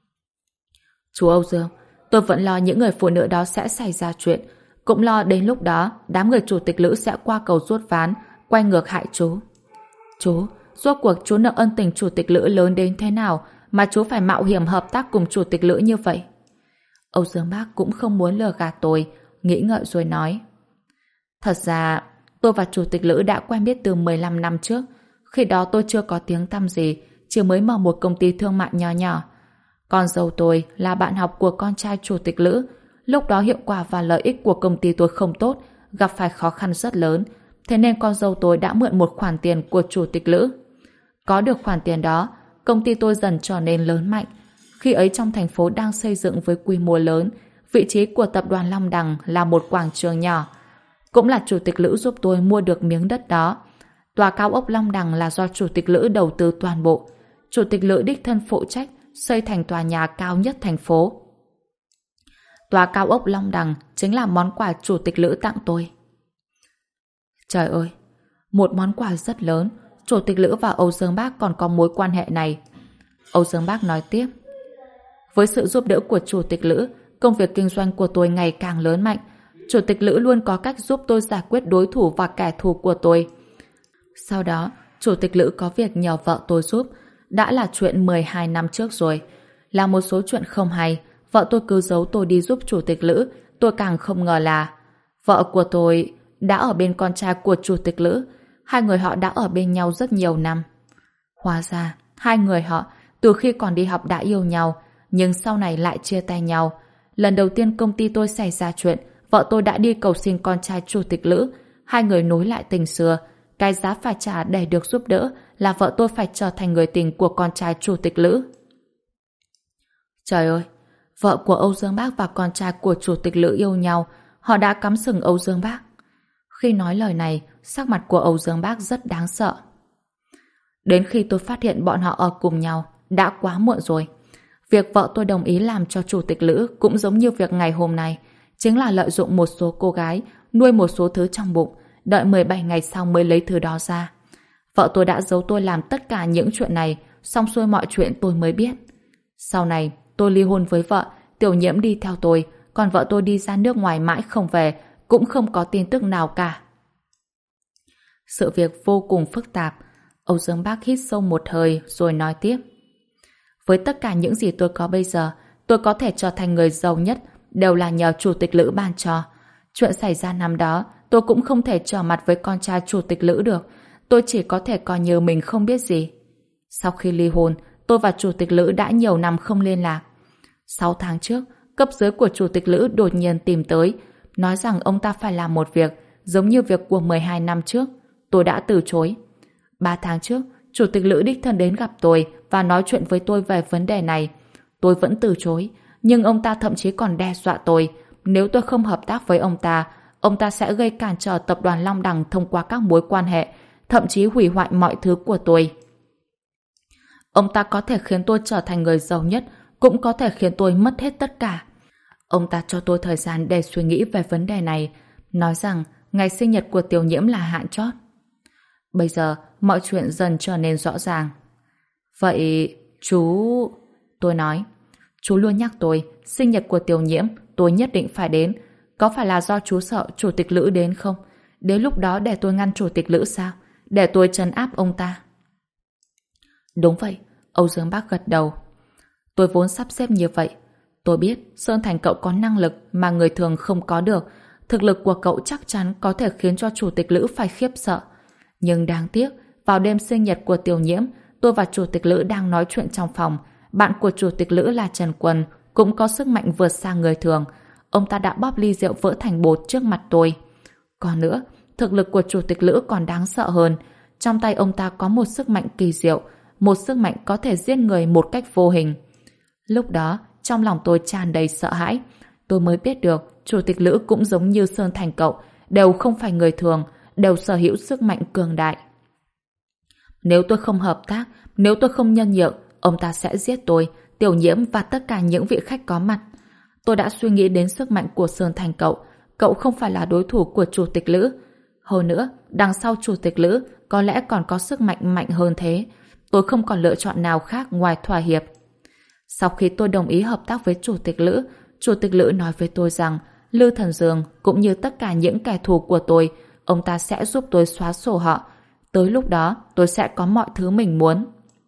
Chú Âu Dương, tôi vẫn lo những người phụ nữ đó sẽ xảy ra chuyện, cũng lo đến lúc đó đám người chủ tịch Lữ sẽ qua cầu rút ván, quay ngược hại chú. Chú, rốt cuộc chú nợ ân tình chủ tịch Lữ lớn đến thế nào mà chú phải mạo hiểm hợp tác cùng chủ tịch Lữ như vậy? Âu Dương Bác cũng không muốn lừa gạt tôi, nghĩ ngợi rồi nói. Thật ra, tôi và chủ tịch Lữ đã quen biết từ 15 năm trước. Khi đó tôi chưa có tiếng tăm gì, chỉ mới mở một công ty thương mại nhỏ nhỏ. Con dâu tôi là bạn học của con trai chủ tịch Lữ. Lúc đó hiệu quả và lợi ích của công ty tôi không tốt, gặp phải khó khăn rất lớn. Thế nên con dâu tôi đã mượn một khoản tiền của chủ tịch Lữ. Có được khoản tiền đó, công ty tôi dần trở nên lớn mạnh. Khi ấy trong thành phố đang xây dựng với quy mô lớn, vị trí của tập đoàn Long Đằng là một quảng trường nhỏ. Cũng là chủ tịch Lữ giúp tôi mua được miếng đất đó. Tòa cao ốc Long Đằng là do chủ tịch Lữ đầu tư toàn bộ. Chủ tịch Lữ đích thân phụ trách xây thành tòa nhà cao nhất thành phố. Tòa cao ốc Long Đằng chính là món quà chủ tịch Lữ tặng tôi. Trời ơi, một món quà rất lớn. Chủ tịch Lữ và Âu Dương Bác còn có mối quan hệ này. Âu Dương Bác nói tiếp. Với sự giúp đỡ của chủ tịch Lữ, công việc kinh doanh của tôi ngày càng lớn mạnh. Chủ tịch Lữ luôn có cách giúp tôi giải quyết đối thủ và kẻ thù của tôi. Sau đó, chủ tịch Lữ có việc nhờ vợ tôi giúp. Đã là chuyện 12 năm trước rồi. Là một số chuyện không hay, vợ tôi cứ giấu tôi đi giúp chủ tịch Lữ. Tôi càng không ngờ là vợ của tôi đã ở bên con trai của chủ tịch Lữ. Hai người họ đã ở bên nhau rất nhiều năm. Hóa ra, hai người họ từ khi còn đi học đã yêu nhau, nhưng sau này lại chia tay nhau. Lần đầu tiên công ty tôi xảy ra chuyện, vợ tôi đã đi cầu xin con trai chủ tịch Lữ. Hai người nối lại tình xưa. Cái giá phải trả để được giúp đỡ là vợ tôi phải trở thành người tình của con trai chủ tịch Lữ. Trời ơi, vợ của Âu Dương Bác và con trai của chủ tịch Lữ yêu nhau, họ đã cắm sừng Âu Dương Bác. Khi nói lời này, sắc mặt của Âu Dương Bác rất đáng sợ. Đến khi tôi phát hiện bọn họ ở cùng nhau, đã quá muộn rồi. Việc vợ tôi đồng ý làm cho chủ tịch Lữ cũng giống như việc ngày hôm nay, chính là lợi dụng một số cô gái, nuôi một số thứ trong bụng, đợi 17 ngày sau mới lấy thứ đó ra. Vợ tôi đã giấu tôi làm tất cả những chuyện này, xong xuôi mọi chuyện tôi mới biết. Sau này, tôi ly hôn với vợ, Tiểu Nhiễm đi theo tôi, còn vợ tôi đi ra nước ngoài mãi không về, cũng không có tin tức nào cả. Sự việc vô cùng phức tạp. Âu Dương Bác hít sâu một hơi rồi nói tiếp. Với tất cả những gì tôi có bây giờ, tôi có thể trở thành người giàu nhất đều là nhờ chủ tịch Lữ ban cho. Chuyện xảy ra năm đó, tôi cũng không thể trở mặt với con trai chủ tịch Lữ được. Tôi chỉ có thể coi như mình không biết gì. Sau khi ly hôn, tôi và chủ tịch Lữ đã nhiều năm không liên lạc. 6 tháng trước, cấp dưới của chủ tịch Lữ đột nhiên tìm tới, nói rằng ông ta phải làm một việc giống như việc của 12 năm trước. Tôi đã từ chối. 3 tháng trước, chủ tịch Lữ đích thân đến gặp tôi và nói chuyện với tôi về vấn đề này. Tôi vẫn từ chối, nhưng ông ta thậm chí còn đe dọa tôi. Nếu tôi không hợp tác với ông ta sẽ gây cản trở tập đoàn Long Đằng thông qua các mối quan hệ, thậm chí hủy hoại mọi thứ của tôi. Ông ta có thể khiến tôi trở thành người giàu nhất, cũng có thể khiến tôi mất hết tất cả. Ông ta cho tôi thời gian để suy nghĩ về vấn đề này, nói rằng ngày sinh nhật của Tiểu Nhiễm là hạn chót. Bây giờ, mọi chuyện dần trở nên rõ ràng. Vậy, chú... Tôi nói, chú luôn nhắc tôi, sinh nhật của Tiểu Nhiễm, tôi nhất định phải đến. Có phải là do chú sợ chủ tịch Lữ đến không? Đến lúc đó để tôi ngăn chủ tịch Lữ sao? Để tôi trấn áp ông ta. Đúng vậy, Âu Dương Bác gật đầu. Tôi vốn sắp xếp như vậy. Tôi biết Sơn Thành cậu có năng lực mà người thường không có được. Thực lực của cậu chắc chắn có thể khiến cho chủ tịch Lữ phải khiếp sợ. Nhưng đáng tiếc, vào đêm sinh nhật của Tiểu Nhiễm, tôi và chủ tịch Lữ đang nói chuyện trong phòng, bạn của chủ tịch Lữ là Trần Quân cũng có sức mạnh vượt xa người thường. Ông ta đã bóp ly rượu vỡ thành bột trước mặt tôi. Còn nữa, thực lực của chủ tịch Lữ còn đáng sợ hơn. Trong tay ông ta có một sức mạnh kỳ diệu, một sức mạnh có thể giết người một cách vô hình. Lúc đó, trong lòng tôi tràn đầy sợ hãi. Tôi mới biết được chủ tịch Lữ cũng giống như Sơn Thành cậu, đều không phải người thường, đều sở hữu sức mạnh cường đại. Nếu tôi không hợp tác, nếu tôi không nhân nhượng, ông ta sẽ giết tôi, Tiểu Nhiễm và tất cả những vị khách có mặt. Tôi đã suy nghĩ đến sức mạnh của Sơn Thành cậu. Cậu không phải là đối thủ của chủ tịch Lữ. Hơn nữa, đằng sau chủ tịch Lữ có lẽ còn có sức mạnh mạnh hơn thế. Tôi không còn lựa chọn nào khác ngoài thỏa hiệp. Sau khi tôi đồng ý hợp tác với chủ tịch Lữ nói với tôi rằng Lư Thần Dương cũng như tất cả những kẻ thù của tôi, ông ta sẽ giúp tôi xóa sổ họ. Tới lúc đó, tôi sẽ có mọi thứ mình muốn.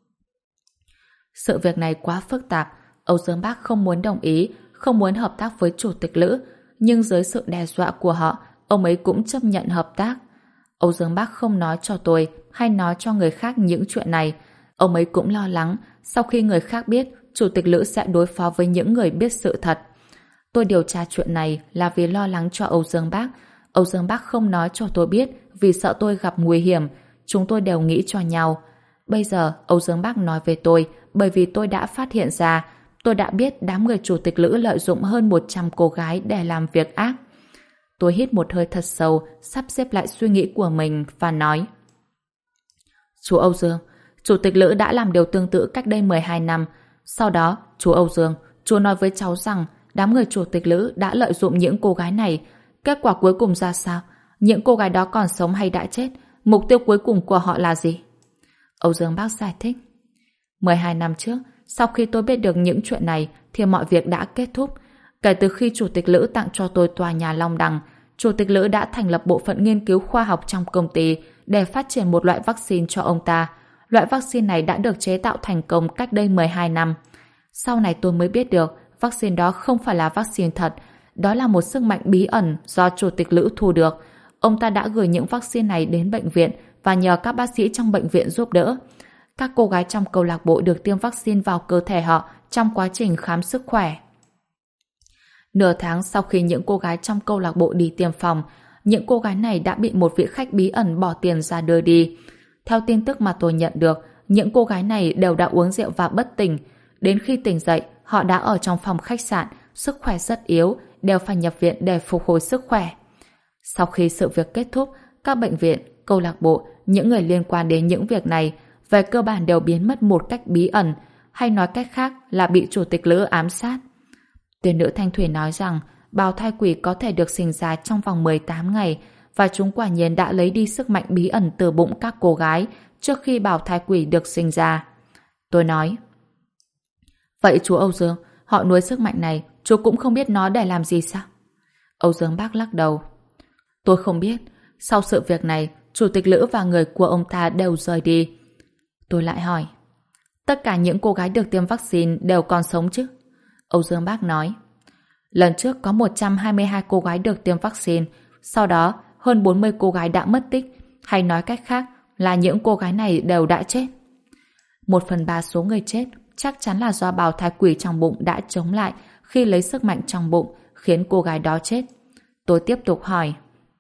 Sự việc này quá phức tạp. Âu Dương Bác không muốn đồng ý, không muốn hợp tác với chủ tịch Lữ, nhưng dưới sự đe dọa của họ, ông ấy cũng chấp nhận hợp tác. Âu Dương Bác không nói cho tôi hay nói cho người khác những chuyện này. Ông ấy cũng lo lắng sau khi người khác biết chủ tịch Lữ sẽ đối phó với những người biết sự thật. Tôi điều tra chuyện này là vì lo lắng cho Âu Dương Bác. Âu Dương Bác không nói cho tôi biết vì sợ tôi gặp nguy hiểm. Chúng tôi đều nghĩ cho nhau. Bây giờ Âu Dương Bác nói về tôi bởi vì tôi đã phát hiện ra, tôi đã biết đám người chủ tịch Lữ lợi dụng hơn 100 cô gái để làm việc ác. Tôi hít một hơi thật sâu, sắp xếp lại suy nghĩ của mình và nói: Chú Âu Dương, chủ tịch Lữ đã làm điều tương tự cách đây 12 năm. Sau đó, chú Âu Dương, chú nói với cháu rằng đám người chủ tịch Lữ đã lợi dụng những cô gái này. Kết quả cuối cùng ra sao? Những cô gái đó còn sống hay đã chết? Mục tiêu cuối cùng của họ là gì? Âu Dương Bác giải thích: 12 năm trước, sau khi tôi biết được những chuyện này thì mọi việc đã kết thúc. Kể từ khi chủ tịch Lữ tặng cho tôi tòa nhà Long Đằng, chủ tịch Lữ đã thành lập bộ phận nghiên cứu khoa học trong công ty để phát triển một loại vaccine cho ông ta. Loại vaccine này đã được chế tạo thành công cách đây 12 năm. Sau này tôi mới biết được vaccine đó không phải là vaccine thật, đó là một sức mạnh bí ẩn do chủ tịch Lữ thu được. Ông ta đã gửi những vaccine này đến bệnh viện và nhờ các bác sĩ trong bệnh viện giúp đỡ. Các cô gái trong câu lạc bộ được tiêm vaccine vào cơ thể họ trong quá trình khám sức khỏe. Nửa tháng sau khi những cô gái trong câu lạc bộ đi tiêm phòng, những cô gái này đã bị một vị khách bí ẩn bỏ tiền ra đưa đi. Theo tin tức mà tôi nhận được, những cô gái này đều đã uống rượu và bất tỉnh. Đến khi tỉnh dậy, họ đã ở trong phòng khách sạn, sức khỏe rất yếu, đều phải nhập viện để phục hồi sức khỏe. Sau khi sự việc kết thúc, các bệnh viện, câu lạc bộ, những người liên quan đến những việc này về cơ bản đều biến mất một cách bí ẩn, hay nói cách khác là bị chủ tịch Lữ ám sát. Tuyển nữ Thanh Thủy nói rằng bào thai quỷ có thể được sinh ra trong vòng 18 ngày và chúng quả nhiên đã lấy đi sức mạnh bí ẩn từ bụng các cô gái trước khi bào thai quỷ được sinh ra. Tôi nói: Vậy chú Âu Dương, họ nuôi sức mạnh này, chú cũng không biết nó để làm gì sao? Âu Dương Bác lắc đầu: Tôi không biết. Sau sự việc này, chủ tịch Lữ và người của ông ta đều rời đi. Tôi lại hỏi: Tất cả những cô gái được tiêm vaccine đều còn sống chứ? Âu Dương Bác nói: Lần trước có 122 cô gái được tiêm vaccine, sau đó hơn 40 cô gái đã mất tích, hay nói cách khác là những cô gái này đều đã chết. 1/3 số người chết chắc chắn là do bào thai quỷ trong bụng đã chống lại khi lấy sức mạnh trong bụng, khiến cô gái đó chết. Tôi tiếp tục hỏi: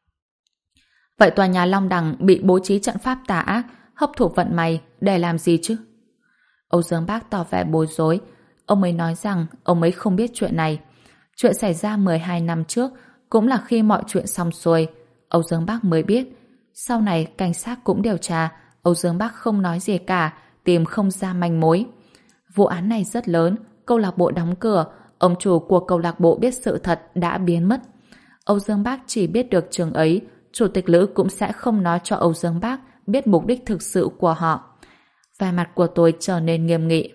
Vậy tòa nhà Long Đằng bị bố trí trận pháp tà ác, hấp thụ vận may để làm gì chứ? Âu Dương Bác tỏ vẻ bối rối. Ông ấy nói rằng ông ấy không biết chuyện này. Chuyện xảy ra 12 năm trước, cũng là khi mọi chuyện xong xuôi, Âu Dương Bác mới biết. Sau này cảnh sát cũng điều tra, Âu Dương Bác không nói gì cả, tìm không ra manh mối. Vụ án này rất lớn, câu lạc bộ đóng cửa, ông chủ của câu lạc bộ biết sự thật đã biến mất. Âu Dương Bác chỉ biết được trường ấy, chủ tịch Lữ cũng sẽ không nói cho Âu Dương Bác biết mục đích thực sự của họ. Vẻ mặt của tôi trở nên nghiêm nghị.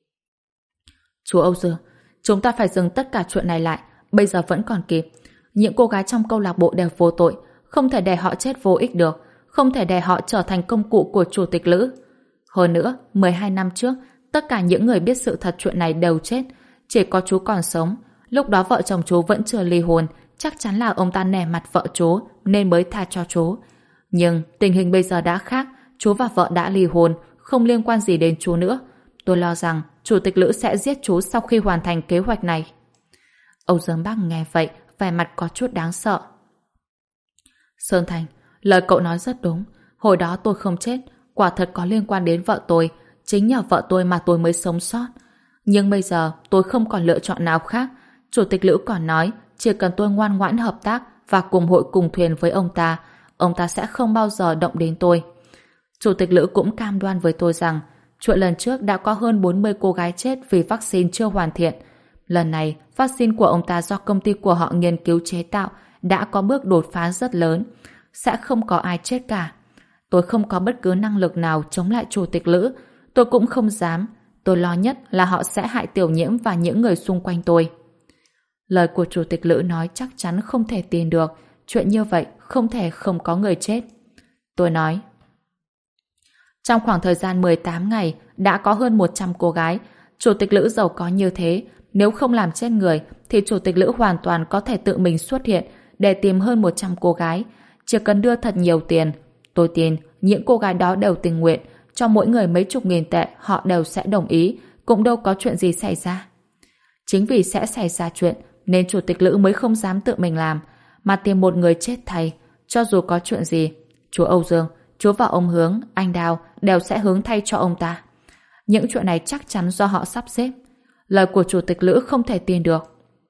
Chú Âu Dương, chúng ta phải dừng tất cả chuyện này lại, bây giờ vẫn còn kịp. Những cô gái trong câu lạc bộ đều vô tội, không thể để họ chết vô ích được, không thể để họ trở thành công cụ của chủ tịch Lữ. Hơn nữa, 12 năm trước, tất cả những người biết sự thật chuyện này đều chết, chỉ có chú còn sống. Lúc đó vợ chồng chú vẫn chưa ly hôn, chắc chắn là ông ta nể mặt vợ chú nên mới tha cho chú. Nhưng tình hình bây giờ đã khác, chú và vợ đã ly hôn, không liên quan gì đến chú nữa. Tôi lo rằng Chủ tịch Lữ sẽ giết chú sau khi hoàn thành kế hoạch này. Âu Dương Bác nghe vậy, vẻ mặt có chút đáng sợ. Sơn Thành, lời cậu nói rất đúng. Hồi đó tôi không chết, quả thật có liên quan đến vợ tôi. Chính nhờ vợ tôi mà tôi mới sống sót. Nhưng bây giờ tôi không còn lựa chọn nào khác. Chủ tịch Lữ còn nói chỉ cần tôi ngoan ngoãn hợp tác và cùng hội cùng thuyền với ông ta sẽ không bao giờ động đến tôi. Chủ tịch Lữ cũng cam đoan với tôi rằng chuyện lần trước đã có hơn 40 cô gái chết vì vaccine chưa hoàn thiện. Lần này, vaccine của ông ta do công ty của họ nghiên cứu chế tạo đã có bước đột phá rất lớn. Sẽ không có ai chết cả. Tôi không có bất cứ năng lực nào chống lại Chủ tịch Lữ. Tôi cũng không dám. Tôi lo nhất là họ sẽ hại Tiểu Nhiễm và những người xung quanh tôi. Lời của Chủ tịch Lữ nói chắc chắn không thể tin được. Chuyện như vậy không thể không có người chết. Tôi nói, trong khoảng thời gian 18 ngày đã có hơn 100 cô gái. Chủ tịch Lữ giàu có như thế, nếu không làm chết người thì Chủ tịch Lữ hoàn toàn có thể tự mình xuất hiện để tìm hơn 100 cô gái. Chỉ cần đưa thật nhiều tiền, tôi tin những cô gái đó đều tình nguyện, cho mỗi người mấy chục nghìn tệ họ đều sẽ đồng ý, cũng đâu có chuyện gì xảy ra. Chính vì sẽ xảy ra chuyện nên Chủ tịch Lữ mới không dám tự mình làm, mà tìm một người chết thay. Cho dù có chuyện gì, chú Âu Dương, chú và ông Hướng, anh Đào đều sẽ hướng thay cho ông ta. Những chuyện này chắc chắn do họ sắp xếp. Lời của Chủ tịch Lữ không thể tin được.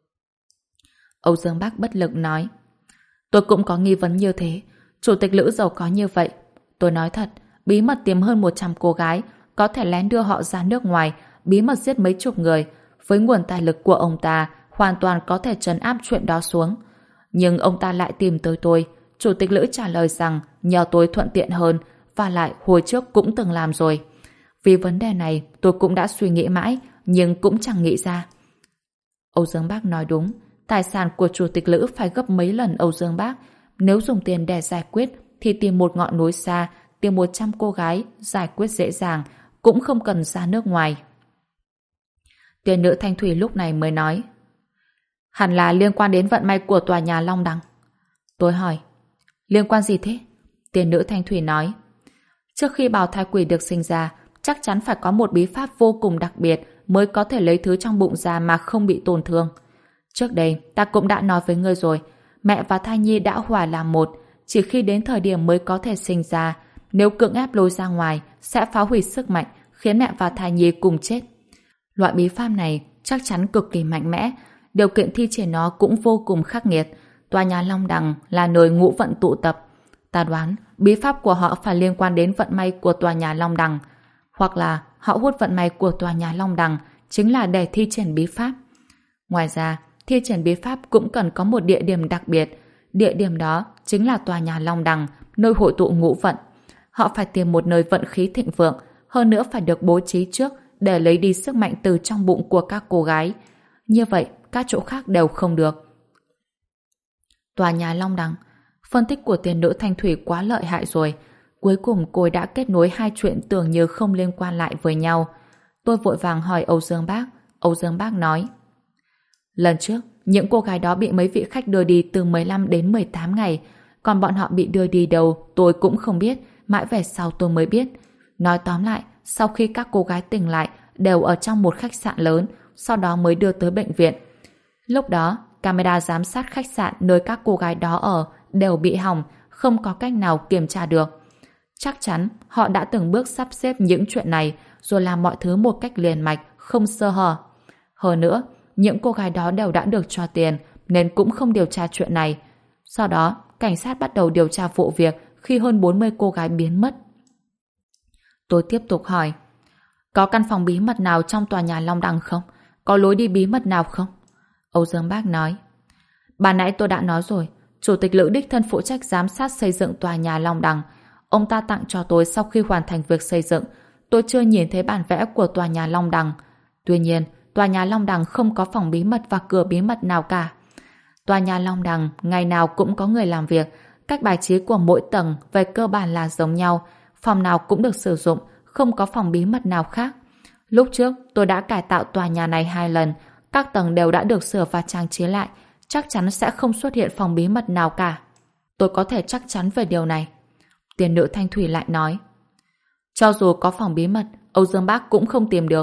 Âu Dương Bác bất lực nói, tôi cũng có nghi vấn như thế. Chủ tịch Lữ giàu có như vậy. Tôi nói thật, bí mật tìm hơn 100 cô gái, có thể lén đưa họ ra nước ngoài, bí mật giết mấy chục người. Với nguồn tài lực của ông ta, hoàn toàn có thể trấn áp chuyện đó xuống. Nhưng ông ta lại tìm tới tôi. Chủ tịch Lữ trả lời rằng nhờ tôi thuận tiện hơn, và lại hồi trước cũng từng làm rồi. Vì vấn đề này tôi cũng đã suy nghĩ mãi, nhưng cũng chẳng nghĩ ra. Âu Dương Bác nói đúng, tài sản của Chủ tịch Lữ phải gấp mấy lần Âu Dương Bác. Nếu dùng tiền để giải quyết thì tìm một ngọn núi xa, tìm 100 cô gái giải quyết dễ dàng, cũng không cần ra nước ngoài. Tiền nữ Thanh Thủy lúc này mới nói, hẳn là liên quan đến vận may của tòa nhà Long Đằng. Tôi hỏi, liên quan gì thế? Tiền nữ Thanh Thủy nói, trước khi bào thai quỷ được sinh ra, chắc chắn phải có một bí pháp vô cùng đặc biệt mới có thể lấy thứ trong bụng ra mà không bị tổn thương. Trước đây, ta cũng đã nói với ngươi rồi, mẹ và thai nhi đã hòa làm một, chỉ khi đến thời điểm mới có thể sinh ra. Nếu cưỡng ép lôi ra ngoài, sẽ phá hủy sức mạnh, khiến mẹ và thai nhi cùng chết. Loại bí pháp này chắc chắn cực kỳ mạnh mẽ, điều kiện thi triển nó cũng vô cùng khắc nghiệt. Tòa nhà Long Đằng là nơi ngũ vận tụ tập. Ta đoán bí pháp của họ phải liên quan đến vận may của tòa nhà Long Đằng, hoặc là họ hút vận may của tòa nhà Long Đằng chính là để thi triển bí pháp. Ngoài ra, thi triển bí pháp cũng cần có một địa điểm đặc biệt. Địa điểm đó chính là tòa nhà Long Đằng, nơi hội tụ ngũ vận. Họ phải tìm một nơi vận khí thịnh vượng, hơn nữa phải được bố trí trước để lấy đi sức mạnh từ trong bụng của các cô gái. Như vậy, các chỗ khác đều không được. Tòa nhà Long Đằng. Phân tích của tiền nữ Thanh Thủy quá lợi hại rồi. Cuối cùng cô đã kết nối hai chuyện tưởng như không liên quan lại với nhau. Tôi vội vàng hỏi Âu Dương Bác. Âu Dương Bác nói, lần trước, những cô gái đó bị mấy vị khách đưa đi từ 15 đến 18 ngày. Còn bọn họ bị đưa đi đâu tôi cũng không biết. Mãi về sau tôi mới biết. Nói tóm lại, sau khi các cô gái tỉnh lại đều ở trong một khách sạn lớn, sau đó mới đưa tới bệnh viện. Lúc đó, camera giám sát khách sạn nơi các cô gái đó ở đều bị hỏng, không có cách nào kiểm tra được. Chắc chắn họ đã từng bước sắp xếp những chuyện này rồi làm mọi thứ một cách liền mạch, không sơ hở. Hơn nữa, những cô gái đó đều đã được cho tiền nên cũng không điều tra chuyện này. Sau đó, cảnh sát bắt đầu điều tra vụ việc khi hơn 40 cô gái biến mất. Tôi tiếp tục hỏi, có căn phòng bí mật nào trong tòa nhà Long Đằng không? Có lối đi bí mật nào không? Âu Dương Bác nói, ban nãy tôi đã nói rồi, Chủ tịch Lữ đích thân phụ trách giám sát xây dựng tòa nhà Long Đằng. Ông ta tặng cho tôi sau khi hoàn thành việc xây dựng. Tôi chưa nhìn thấy bản vẽ của tòa nhà Long Đằng. Tuy nhiên, tòa nhà Long Đằng không có phòng bí mật và cửa bí mật nào cả. Tòa nhà Long Đằng ngày nào cũng có người làm việc. Cách bài trí của mỗi tầng về cơ bản là giống nhau. Phòng nào cũng được sử dụng, không có phòng bí mật nào khác. Lúc trước, tôi đã cải tạo tòa nhà này 2 lần. Các tầng đều đã được sửa và trang trí lại. Chắc chắn sẽ không xuất hiện phòng bí mật nào cả. Tôi có thể chắc chắn về điều này. Tiền nữ Thanh Thủy lại nói, cho dù có phòng bí mật, Âu Dương Bác cũng không tìm được.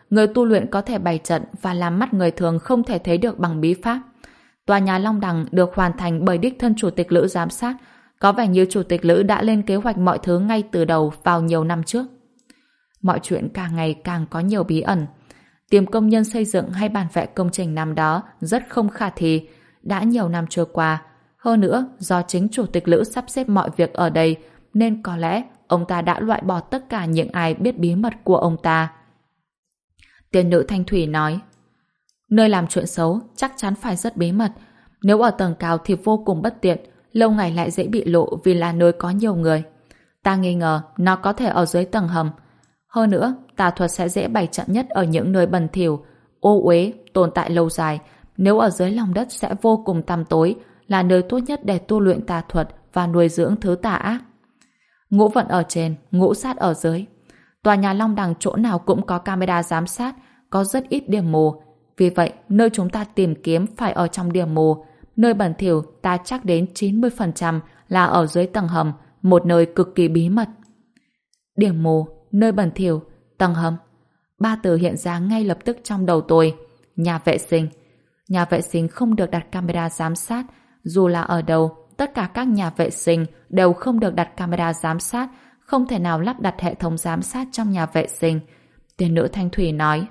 người tu luyện có thể bày trận và làm mắt người thường không thể thấy được bằng bí pháp. Tòa nhà Long Đằng được hoàn thành bởi đích thân Chủ tịch Lữ giám sát. Có vẻ như Chủ tịch Lữ đã lên kế hoạch mọi thứ ngay từ đầu vào nhiều năm trước. Mọi chuyện càng ngày càng có nhiều bí ẩn. Tìm công nhân xây dựng hay bản vẽ công trình năm đó rất không khả thi. Đã nhiều năm trôi qua. Hơn nữa, do chính Chủ tịch Lữ sắp xếp mọi việc ở đây, nên có lẽ ông ta đã loại bỏ tất cả những ai biết bí mật của ông ta. Tiên nữ Thanh Thủy nói, nơi làm chuyện xấu chắc chắn phải rất bí mật. Nếu ở tầng cao thì vô cùng bất tiện, lâu ngày lại dễ bị lộ vì là nơi có nhiều người. Ta nghi ngờ nó có thể ở dưới tầng hầm. Hơn nữa, tà thuật sẽ dễ bày trận nhất ở những nơi bẩn thỉu, ô uế, tồn tại lâu dài. Nếu ở dưới lòng đất sẽ vô cùng tăm tối, là nơi tốt nhất để tu luyện tà thuật và nuôi dưỡng thứ tà ác. Ngũ vận ở trên, ngũ sát ở dưới. Tòa nhà Long Đằng chỗ nào cũng có camera giám sát, có rất ít điểm mù. Vì vậy, nơi chúng ta tìm kiếm phải ở trong điểm mù. Nơi bẩn thỉu ta chắc đến 90% là ở dưới tầng hầm, một nơi cực kỳ bí mật. Điểm mù, nơi bẩn thỉu, tầng hầm. Ba từ hiện ra ngay lập tức trong đầu tôi. Nhà vệ sinh. Nhà vệ sinh không được đặt camera giám sát. Dù là ở đâu, tất cả các nhà vệ sinh đều không được đặt camera giám sát, không thể nào lắp đặt hệ thống giám sát trong nhà vệ sinh. Tiên nữ Thanh Thủy nói.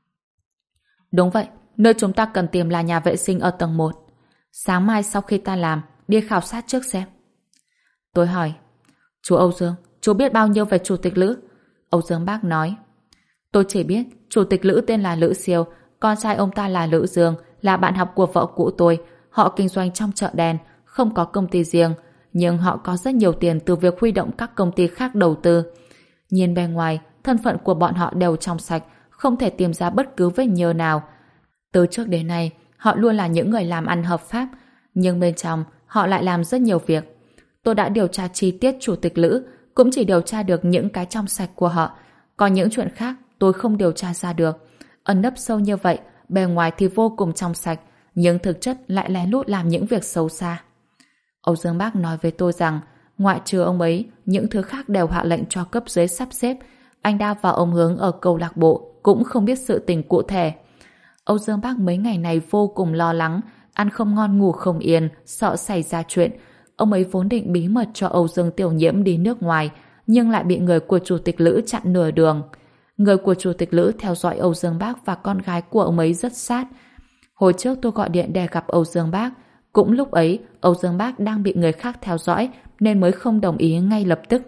Đúng vậy, nơi chúng ta cần tìm là nhà vệ sinh ở tầng 1. Sáng mai sau khi ta làm, đi khảo sát trước xem. Tôi hỏi, chú Âu Dương, chú biết bao nhiêu về Chủ tịch Lữ? Âu Dương Bác nói, tôi chỉ biết Chủ tịch Lữ tên là Lữ Siêu, con trai ông ta là Lữ Dương, là bạn học của vợ cũ tôi. Họ kinh doanh trong chợ đen, không có công ty riêng, nhưng họ có rất nhiều tiền từ việc huy động các công ty khác đầu tư. Nhìn bề ngoài, thân phận của bọn họ đều trong sạch, không thể tìm ra bất cứ vết nhơ nào. Từ trước đến nay, họ luôn là những người làm ăn hợp pháp, nhưng bên trong họ lại làm rất nhiều việc. Tôi đã điều tra chi tiết Chủ tịch Lữ, cũng chỉ điều tra được những cái trong sạch của họ. Còn những chuyện khác tôi không điều tra ra được. Ẩn nấp sâu như vậy, bề ngoài thì vô cùng trong sạch, nhưng thực chất lại lén lút làm những việc xấu xa. Âu Dương Bác nói với tôi rằng, ngoại trừ ông ấy, những thứ khác đều hạ lệnh cho cấp dưới sắp xếp. Anh Đao và ông Hướng ở câu lạc bộ cũng không biết sự tình cụ thể. Âu Dương Bác mấy ngày này vô cùng lo lắng, ăn không ngon ngủ không yên, sợ xảy ra chuyện. Ông ấy vốn định bí mật cho Âu Dương Tiểu Nhiễm đi nước ngoài, nhưng lại bị người của Chủ tịch Lữ chặn nửa đường. Người của Chủ tịch Lữ theo dõi Âu Dương Bác và con gái của ông ấy rất sát. Hồi trước tôi gọi điện để gặp Âu Dương Bác. Cũng lúc ấy, Âu Dương Bác đang bị người khác theo dõi nên mới không đồng ý ngay lập tức.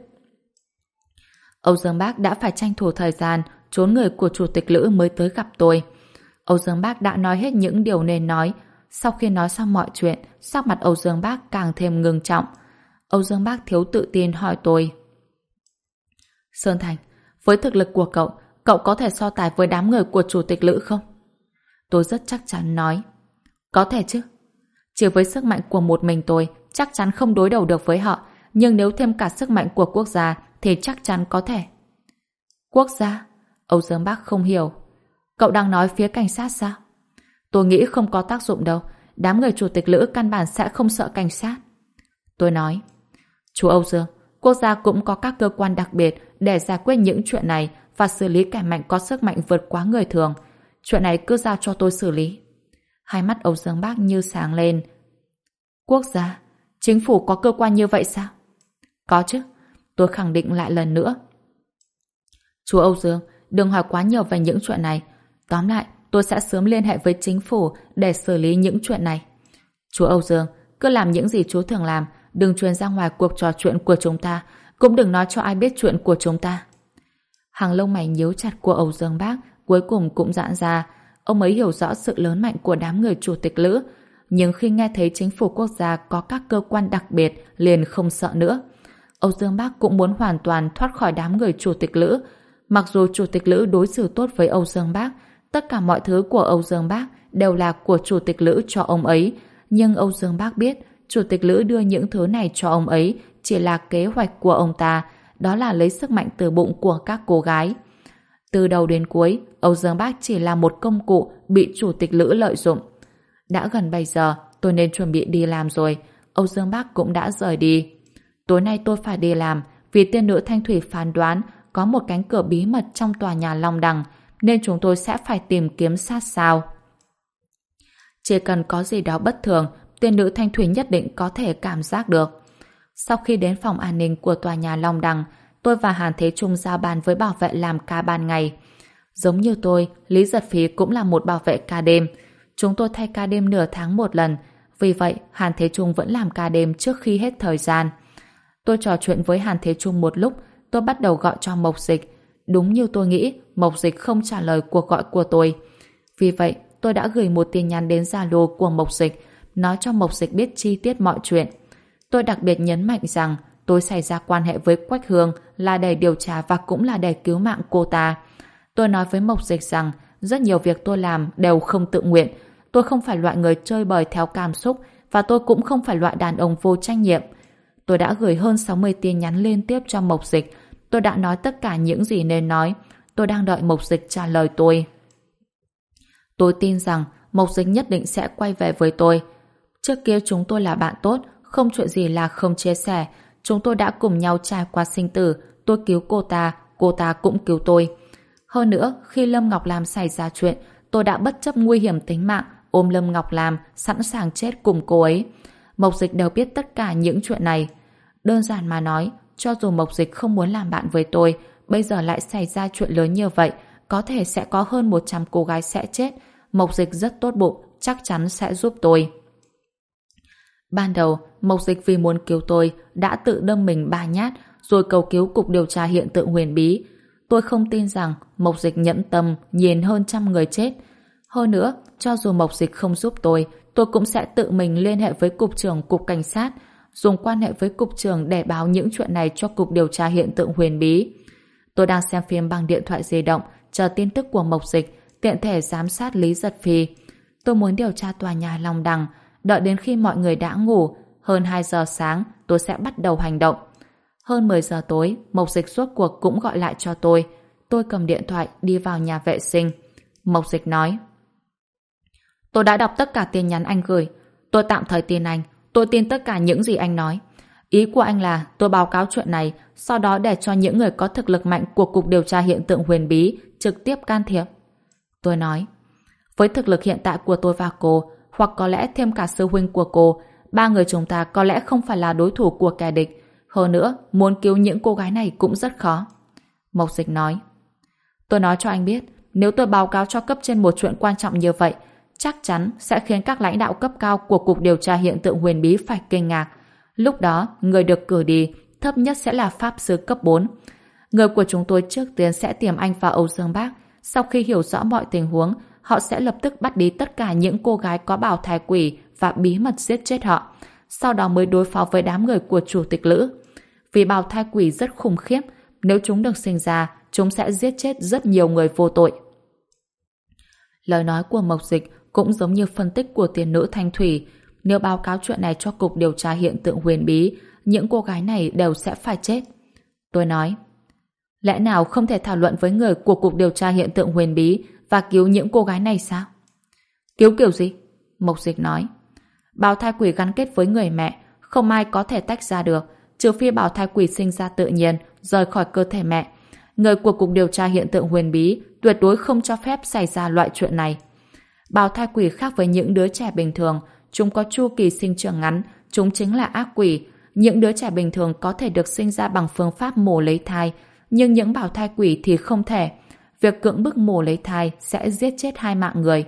Âu Dương Bác đã phải tranh thủ thời gian trốn người của Chủ tịch Lữ mới tới gặp tôi. Âu Dương Bác đã nói hết những điều nên nói. Sau khi nói xong mọi chuyện, sắc mặt Âu Dương Bác càng thêm ngưng trọng. Âu Dương Bác thiếu tự tin hỏi tôi, Sơn Thành, với thực lực của cậu, cậu có thể so tài với đám người của Chủ tịch Lữ không? Tôi rất chắc chắn nói, có thể chứ. Chỉ với sức mạnh của một mình tôi, chắc chắn không đối đầu được với họ, nhưng nếu thêm cả sức mạnh của quốc gia thì chắc chắn có thể. Quốc gia? Âu Dương Bác không hiểu. Cậu đang nói phía cảnh sát sao? Tôi nghĩ không có tác dụng đâu. Đám người Chủ tịch Lữ căn bản sẽ không sợ cảnh sát. Tôi nói, chú Âu Dương, quốc gia cũng có các cơ quan đặc biệt để giải quyết những chuyện này và xử lý kẻ mạnh có sức mạnh vượt quá người thường. Chuyện này cứ giao cho tôi xử lý. Hai mắt Âu Dương Bác như sáng lên. Quốc gia? Chính phủ có cơ quan như vậy sao? Có chứ. Tôi khẳng định lại lần nữa. Chú Âu Dương, đừng hỏi quá nhiều về những chuyện này. Tóm lại, tôi sẽ sớm liên hệ với chính phủ để xử lý những chuyện này. Chú Âu Dương, cứ làm những gì chú thường làm, đừng truyền ra ngoài cuộc trò chuyện của chúng ta, cũng đừng nói cho ai biết chuyện của chúng ta. Hàng lông mày nhíu chặt của Âu Dương Bác cuối cùng cũng giãn ra. Ông ấy hiểu rõ sự lớn mạnh của đám người Chủ tịch Lữ, nhưng khi nghe thấy chính phủ quốc gia có các cơ quan đặc biệt liền không sợ nữa. Âu Dương Bác cũng muốn hoàn toàn thoát khỏi đám người Chủ tịch Lữ. Mặc dù Chủ tịch Lữ đối xử tốt với Âu Dương Bác, tất cả mọi thứ của Âu Dương Bác đều là của Chủ tịch Lữ cho ông ấy, nhưng Âu Dương Bác biết Chủ tịch Lữ đưa những thứ này cho ông ấy chỉ là kế hoạch của ông ta, đó là lấy sức mạnh từ bụng của các cô gái. Từ đầu đến cuối, Âu Dương Bác chỉ là một công cụ bị Chủ tịch Lữ lợi dụng. Đã gần 7 giờ, tôi nên chuẩn bị đi làm rồi. Âu Dương Bác cũng đã rời đi. Tối nay tôi phải đi làm vì tiên nữ Thanh Thủy phán đoán có một cánh cửa bí mật trong tòa nhà Long Đằng. nên chúng tôi sẽ phải tìm kiếm sát sao. Chỉ cần có gì đó bất thường, tiên nữ Thanh Thủy nhất định có thể cảm giác được. Sau khi đến phòng an ninh của tòa nhà Long Đằng, tôi và Hàn Thế Trung giao ban với bảo vệ làm ca ban ngày. Giống như tôi, Lý Giật Phi cũng là một bảo vệ ca đêm. Chúng tôi thay ca đêm nửa tháng một lần, vì vậy Hàn Thế Trung vẫn làm ca đêm trước khi hết thời gian. Tôi trò chuyện với Hàn Thế Trung một lúc, tôi bắt đầu gọi cho Mộc Dịch. Đúng như tôi nghĩ, Mộc Dịch không trả lời cuộc gọi của tôi. Vì vậy, tôi đã gửi một tin nhắn đến Zalo của Mộc Dịch, nói cho Mộc Dịch biết chi tiết mọi chuyện. Tôi đặc biệt nhấn mạnh rằng tôi xảy ra quan hệ với Quách Hương là để điều tra và cũng là để cứu mạng cô ta. Tôi nói với Mộc Dịch rằng rất nhiều việc tôi làm đều không tự nguyện. Tôi không phải loại người chơi bời theo cảm xúc và tôi cũng không phải loại đàn ông vô trách nhiệm. Tôi đã gửi hơn 60 tin nhắn liên tiếp cho Mộc Dịch. Tôi đã nói tất cả những gì nên nói. Tôi đang đợi Mộc Dịch trả lời tôi. Tôi tin rằng Mộc Dịch nhất định sẽ quay về với tôi. Trước kia chúng tôi là bạn tốt, không chuyện gì là không chia sẻ. Chúng tôi đã cùng nhau trải qua sinh tử. Tôi cứu cô ta cũng cứu tôi. Hơn nữa, khi Lâm Ngọc Lam xảy ra chuyện, tôi đã bất chấp nguy hiểm tính mạng, ôm Lâm Ngọc Lam, sẵn sàng chết cùng cô ấy. Mộc Dịch đều biết tất cả những chuyện này. Đơn giản mà nói, cho dù Mộc Dịch không muốn làm bạn với tôi, bây giờ lại xảy ra chuyện lớn như vậy, có thể sẽ có hơn 100 cô gái sẽ chết. Mộc Dịch rất tốt bụng, chắc chắn sẽ giúp tôi. Ban đầu, Mộc Dịch vì muốn cứu tôi, đã tự đâm mình 3 nhát, rồi cầu cứu Cục Điều tra Hiện tượng huyền bí. Tôi không tin rằng Mộc Dịch nhẫn tâm nhìn hơn trăm người chết. Hơn nữa, cho dù Mộc Dịch không giúp tôi cũng sẽ tự mình liên hệ với Cục trưởng Cục Cảnh sát, dùng quan hệ với Cục trưởng để báo những chuyện này cho Cục Điều tra Hiện tượng huyền bí. Tôi đang xem phim bằng điện thoại di động, chờ tin tức của Mộc Dịch, tiện thể giám sát Lý Giật Phi. Tôi muốn điều tra tòa nhà Long Đằng, đợi đến khi mọi người đã ngủ, hơn 2 giờ sáng tôi sẽ bắt đầu hành động. Hơn 10 giờ tối, Mộc Dịch rốt cuộc cũng gọi lại cho tôi. Tôi cầm điện thoại đi vào nhà vệ sinh. Mộc Dịch nói: Tôi đã đọc tất cả tin nhắn anh gửi. Tôi tạm thời tin anh. Tôi tin tất cả những gì anh nói. Ý của anh là tôi báo cáo chuyện này, sau đó để cho những người có thực lực mạnh của Cục Điều tra Hiện tượng huyền bí trực tiếp can thiệp. Tôi nói: Với thực lực hiện tại của tôi và cô, hoặc có lẽ thêm cả sư huynh của cô, 3 người chúng ta có lẽ không phải là đối thủ của kẻ địch. Hơn nữa, muốn cứu những cô gái này cũng rất khó. Mộc Dịch nói: Tôi nói cho anh biết, nếu tôi báo cáo cho cấp trên một chuyện quan trọng như vậy, chắc chắn sẽ khiến các lãnh đạo cấp cao của Cục Điều tra Hiện tượng huyền bí phải kinh ngạc. Lúc đó, người được cử đi thấp nhất sẽ là Pháp sư cấp 4. Người của chúng tôi trước tiên sẽ tìm anh và Âu Dương Bác. Sau khi hiểu rõ mọi tình huống, họ sẽ lập tức bắt đi tất cả những cô gái có bào thai quỷ và bí mật giết chết họ. Sau đó mới đối phó với đám người của Chủ tịch Lữ. Vì bào thai quỷ rất khủng khiếp, nếu chúng được sinh ra, chúng sẽ giết chết rất nhiều người vô tội. Lời nói của Mộc Dịch cũng giống như phân tích của tiên nữ Thanh Thủy. Nếu báo cáo chuyện này cho Cục Điều tra Hiện tượng huyền bí, những cô gái này đều sẽ phải chết. Tôi nói: Lẽ nào không thể thảo luận với người của Cục Điều tra Hiện tượng huyền bí và cứu những cô gái này sao? Cứu kiểu gì? Mộc Dịch nói: Bào thai quỷ gắn kết với người mẹ, không ai có thể tách ra được, trừ phi bào thai quỷ sinh ra tự nhiên, rời khỏi cơ thể mẹ. Người của Cục Điều tra Hiện tượng huyền bí tuyệt đối không cho phép xảy ra loại chuyện này. Bào thai quỷ khác với những đứa trẻ bình thường, chúng có chu kỳ sinh trưởng ngắn, chúng chính là ác quỷ. Những đứa trẻ bình thường có thể được sinh ra bằng phương pháp mổ lấy thai, nhưng những bào thai quỷ thì không thể. Việc cưỡng bức mổ lấy thai sẽ giết chết 2 mạng người.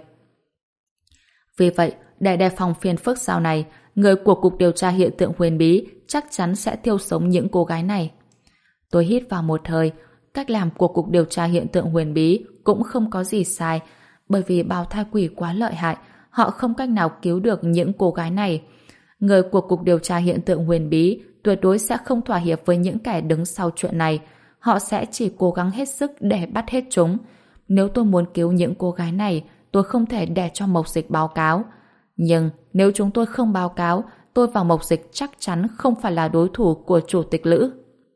Vì vậy, để đề phòng phiền phức sau này, người của Cục Điều tra Hiện tượng huyền bí chắc chắn sẽ thiêu sống những cô gái này. Tôi hít vào một hơi. Cách làm của Cục Điều tra Hiện tượng huyền bí cũng không có gì sai, bởi vì bào thai quỷ quá lợi hại, họ không cách nào cứu được những cô gái này. Người của Cục Điều tra Hiện tượng huyền bí tuyệt đối sẽ không thỏa hiệp với những kẻ đứng sau chuyện này. Họ sẽ chỉ cố gắng hết sức để bắt hết chúng. Nếu tôi muốn cứu những cô gái này, tôi không thể để cho Mộc Dịch báo cáo. Nhưng nếu chúng tôi không báo cáo, tôi và Mộc Dịch chắc chắn không phải là đối thủ của Chủ tịch Lữ.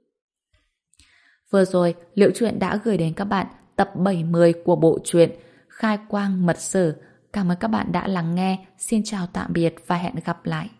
Vừa rồi, Liễu Chuyện đã gửi đến các bạn tập 70 của bộ truyện Khai Quang Mật Sử. Cảm ơn các bạn đã lắng nghe. Xin chào tạm biệt và hẹn gặp lại.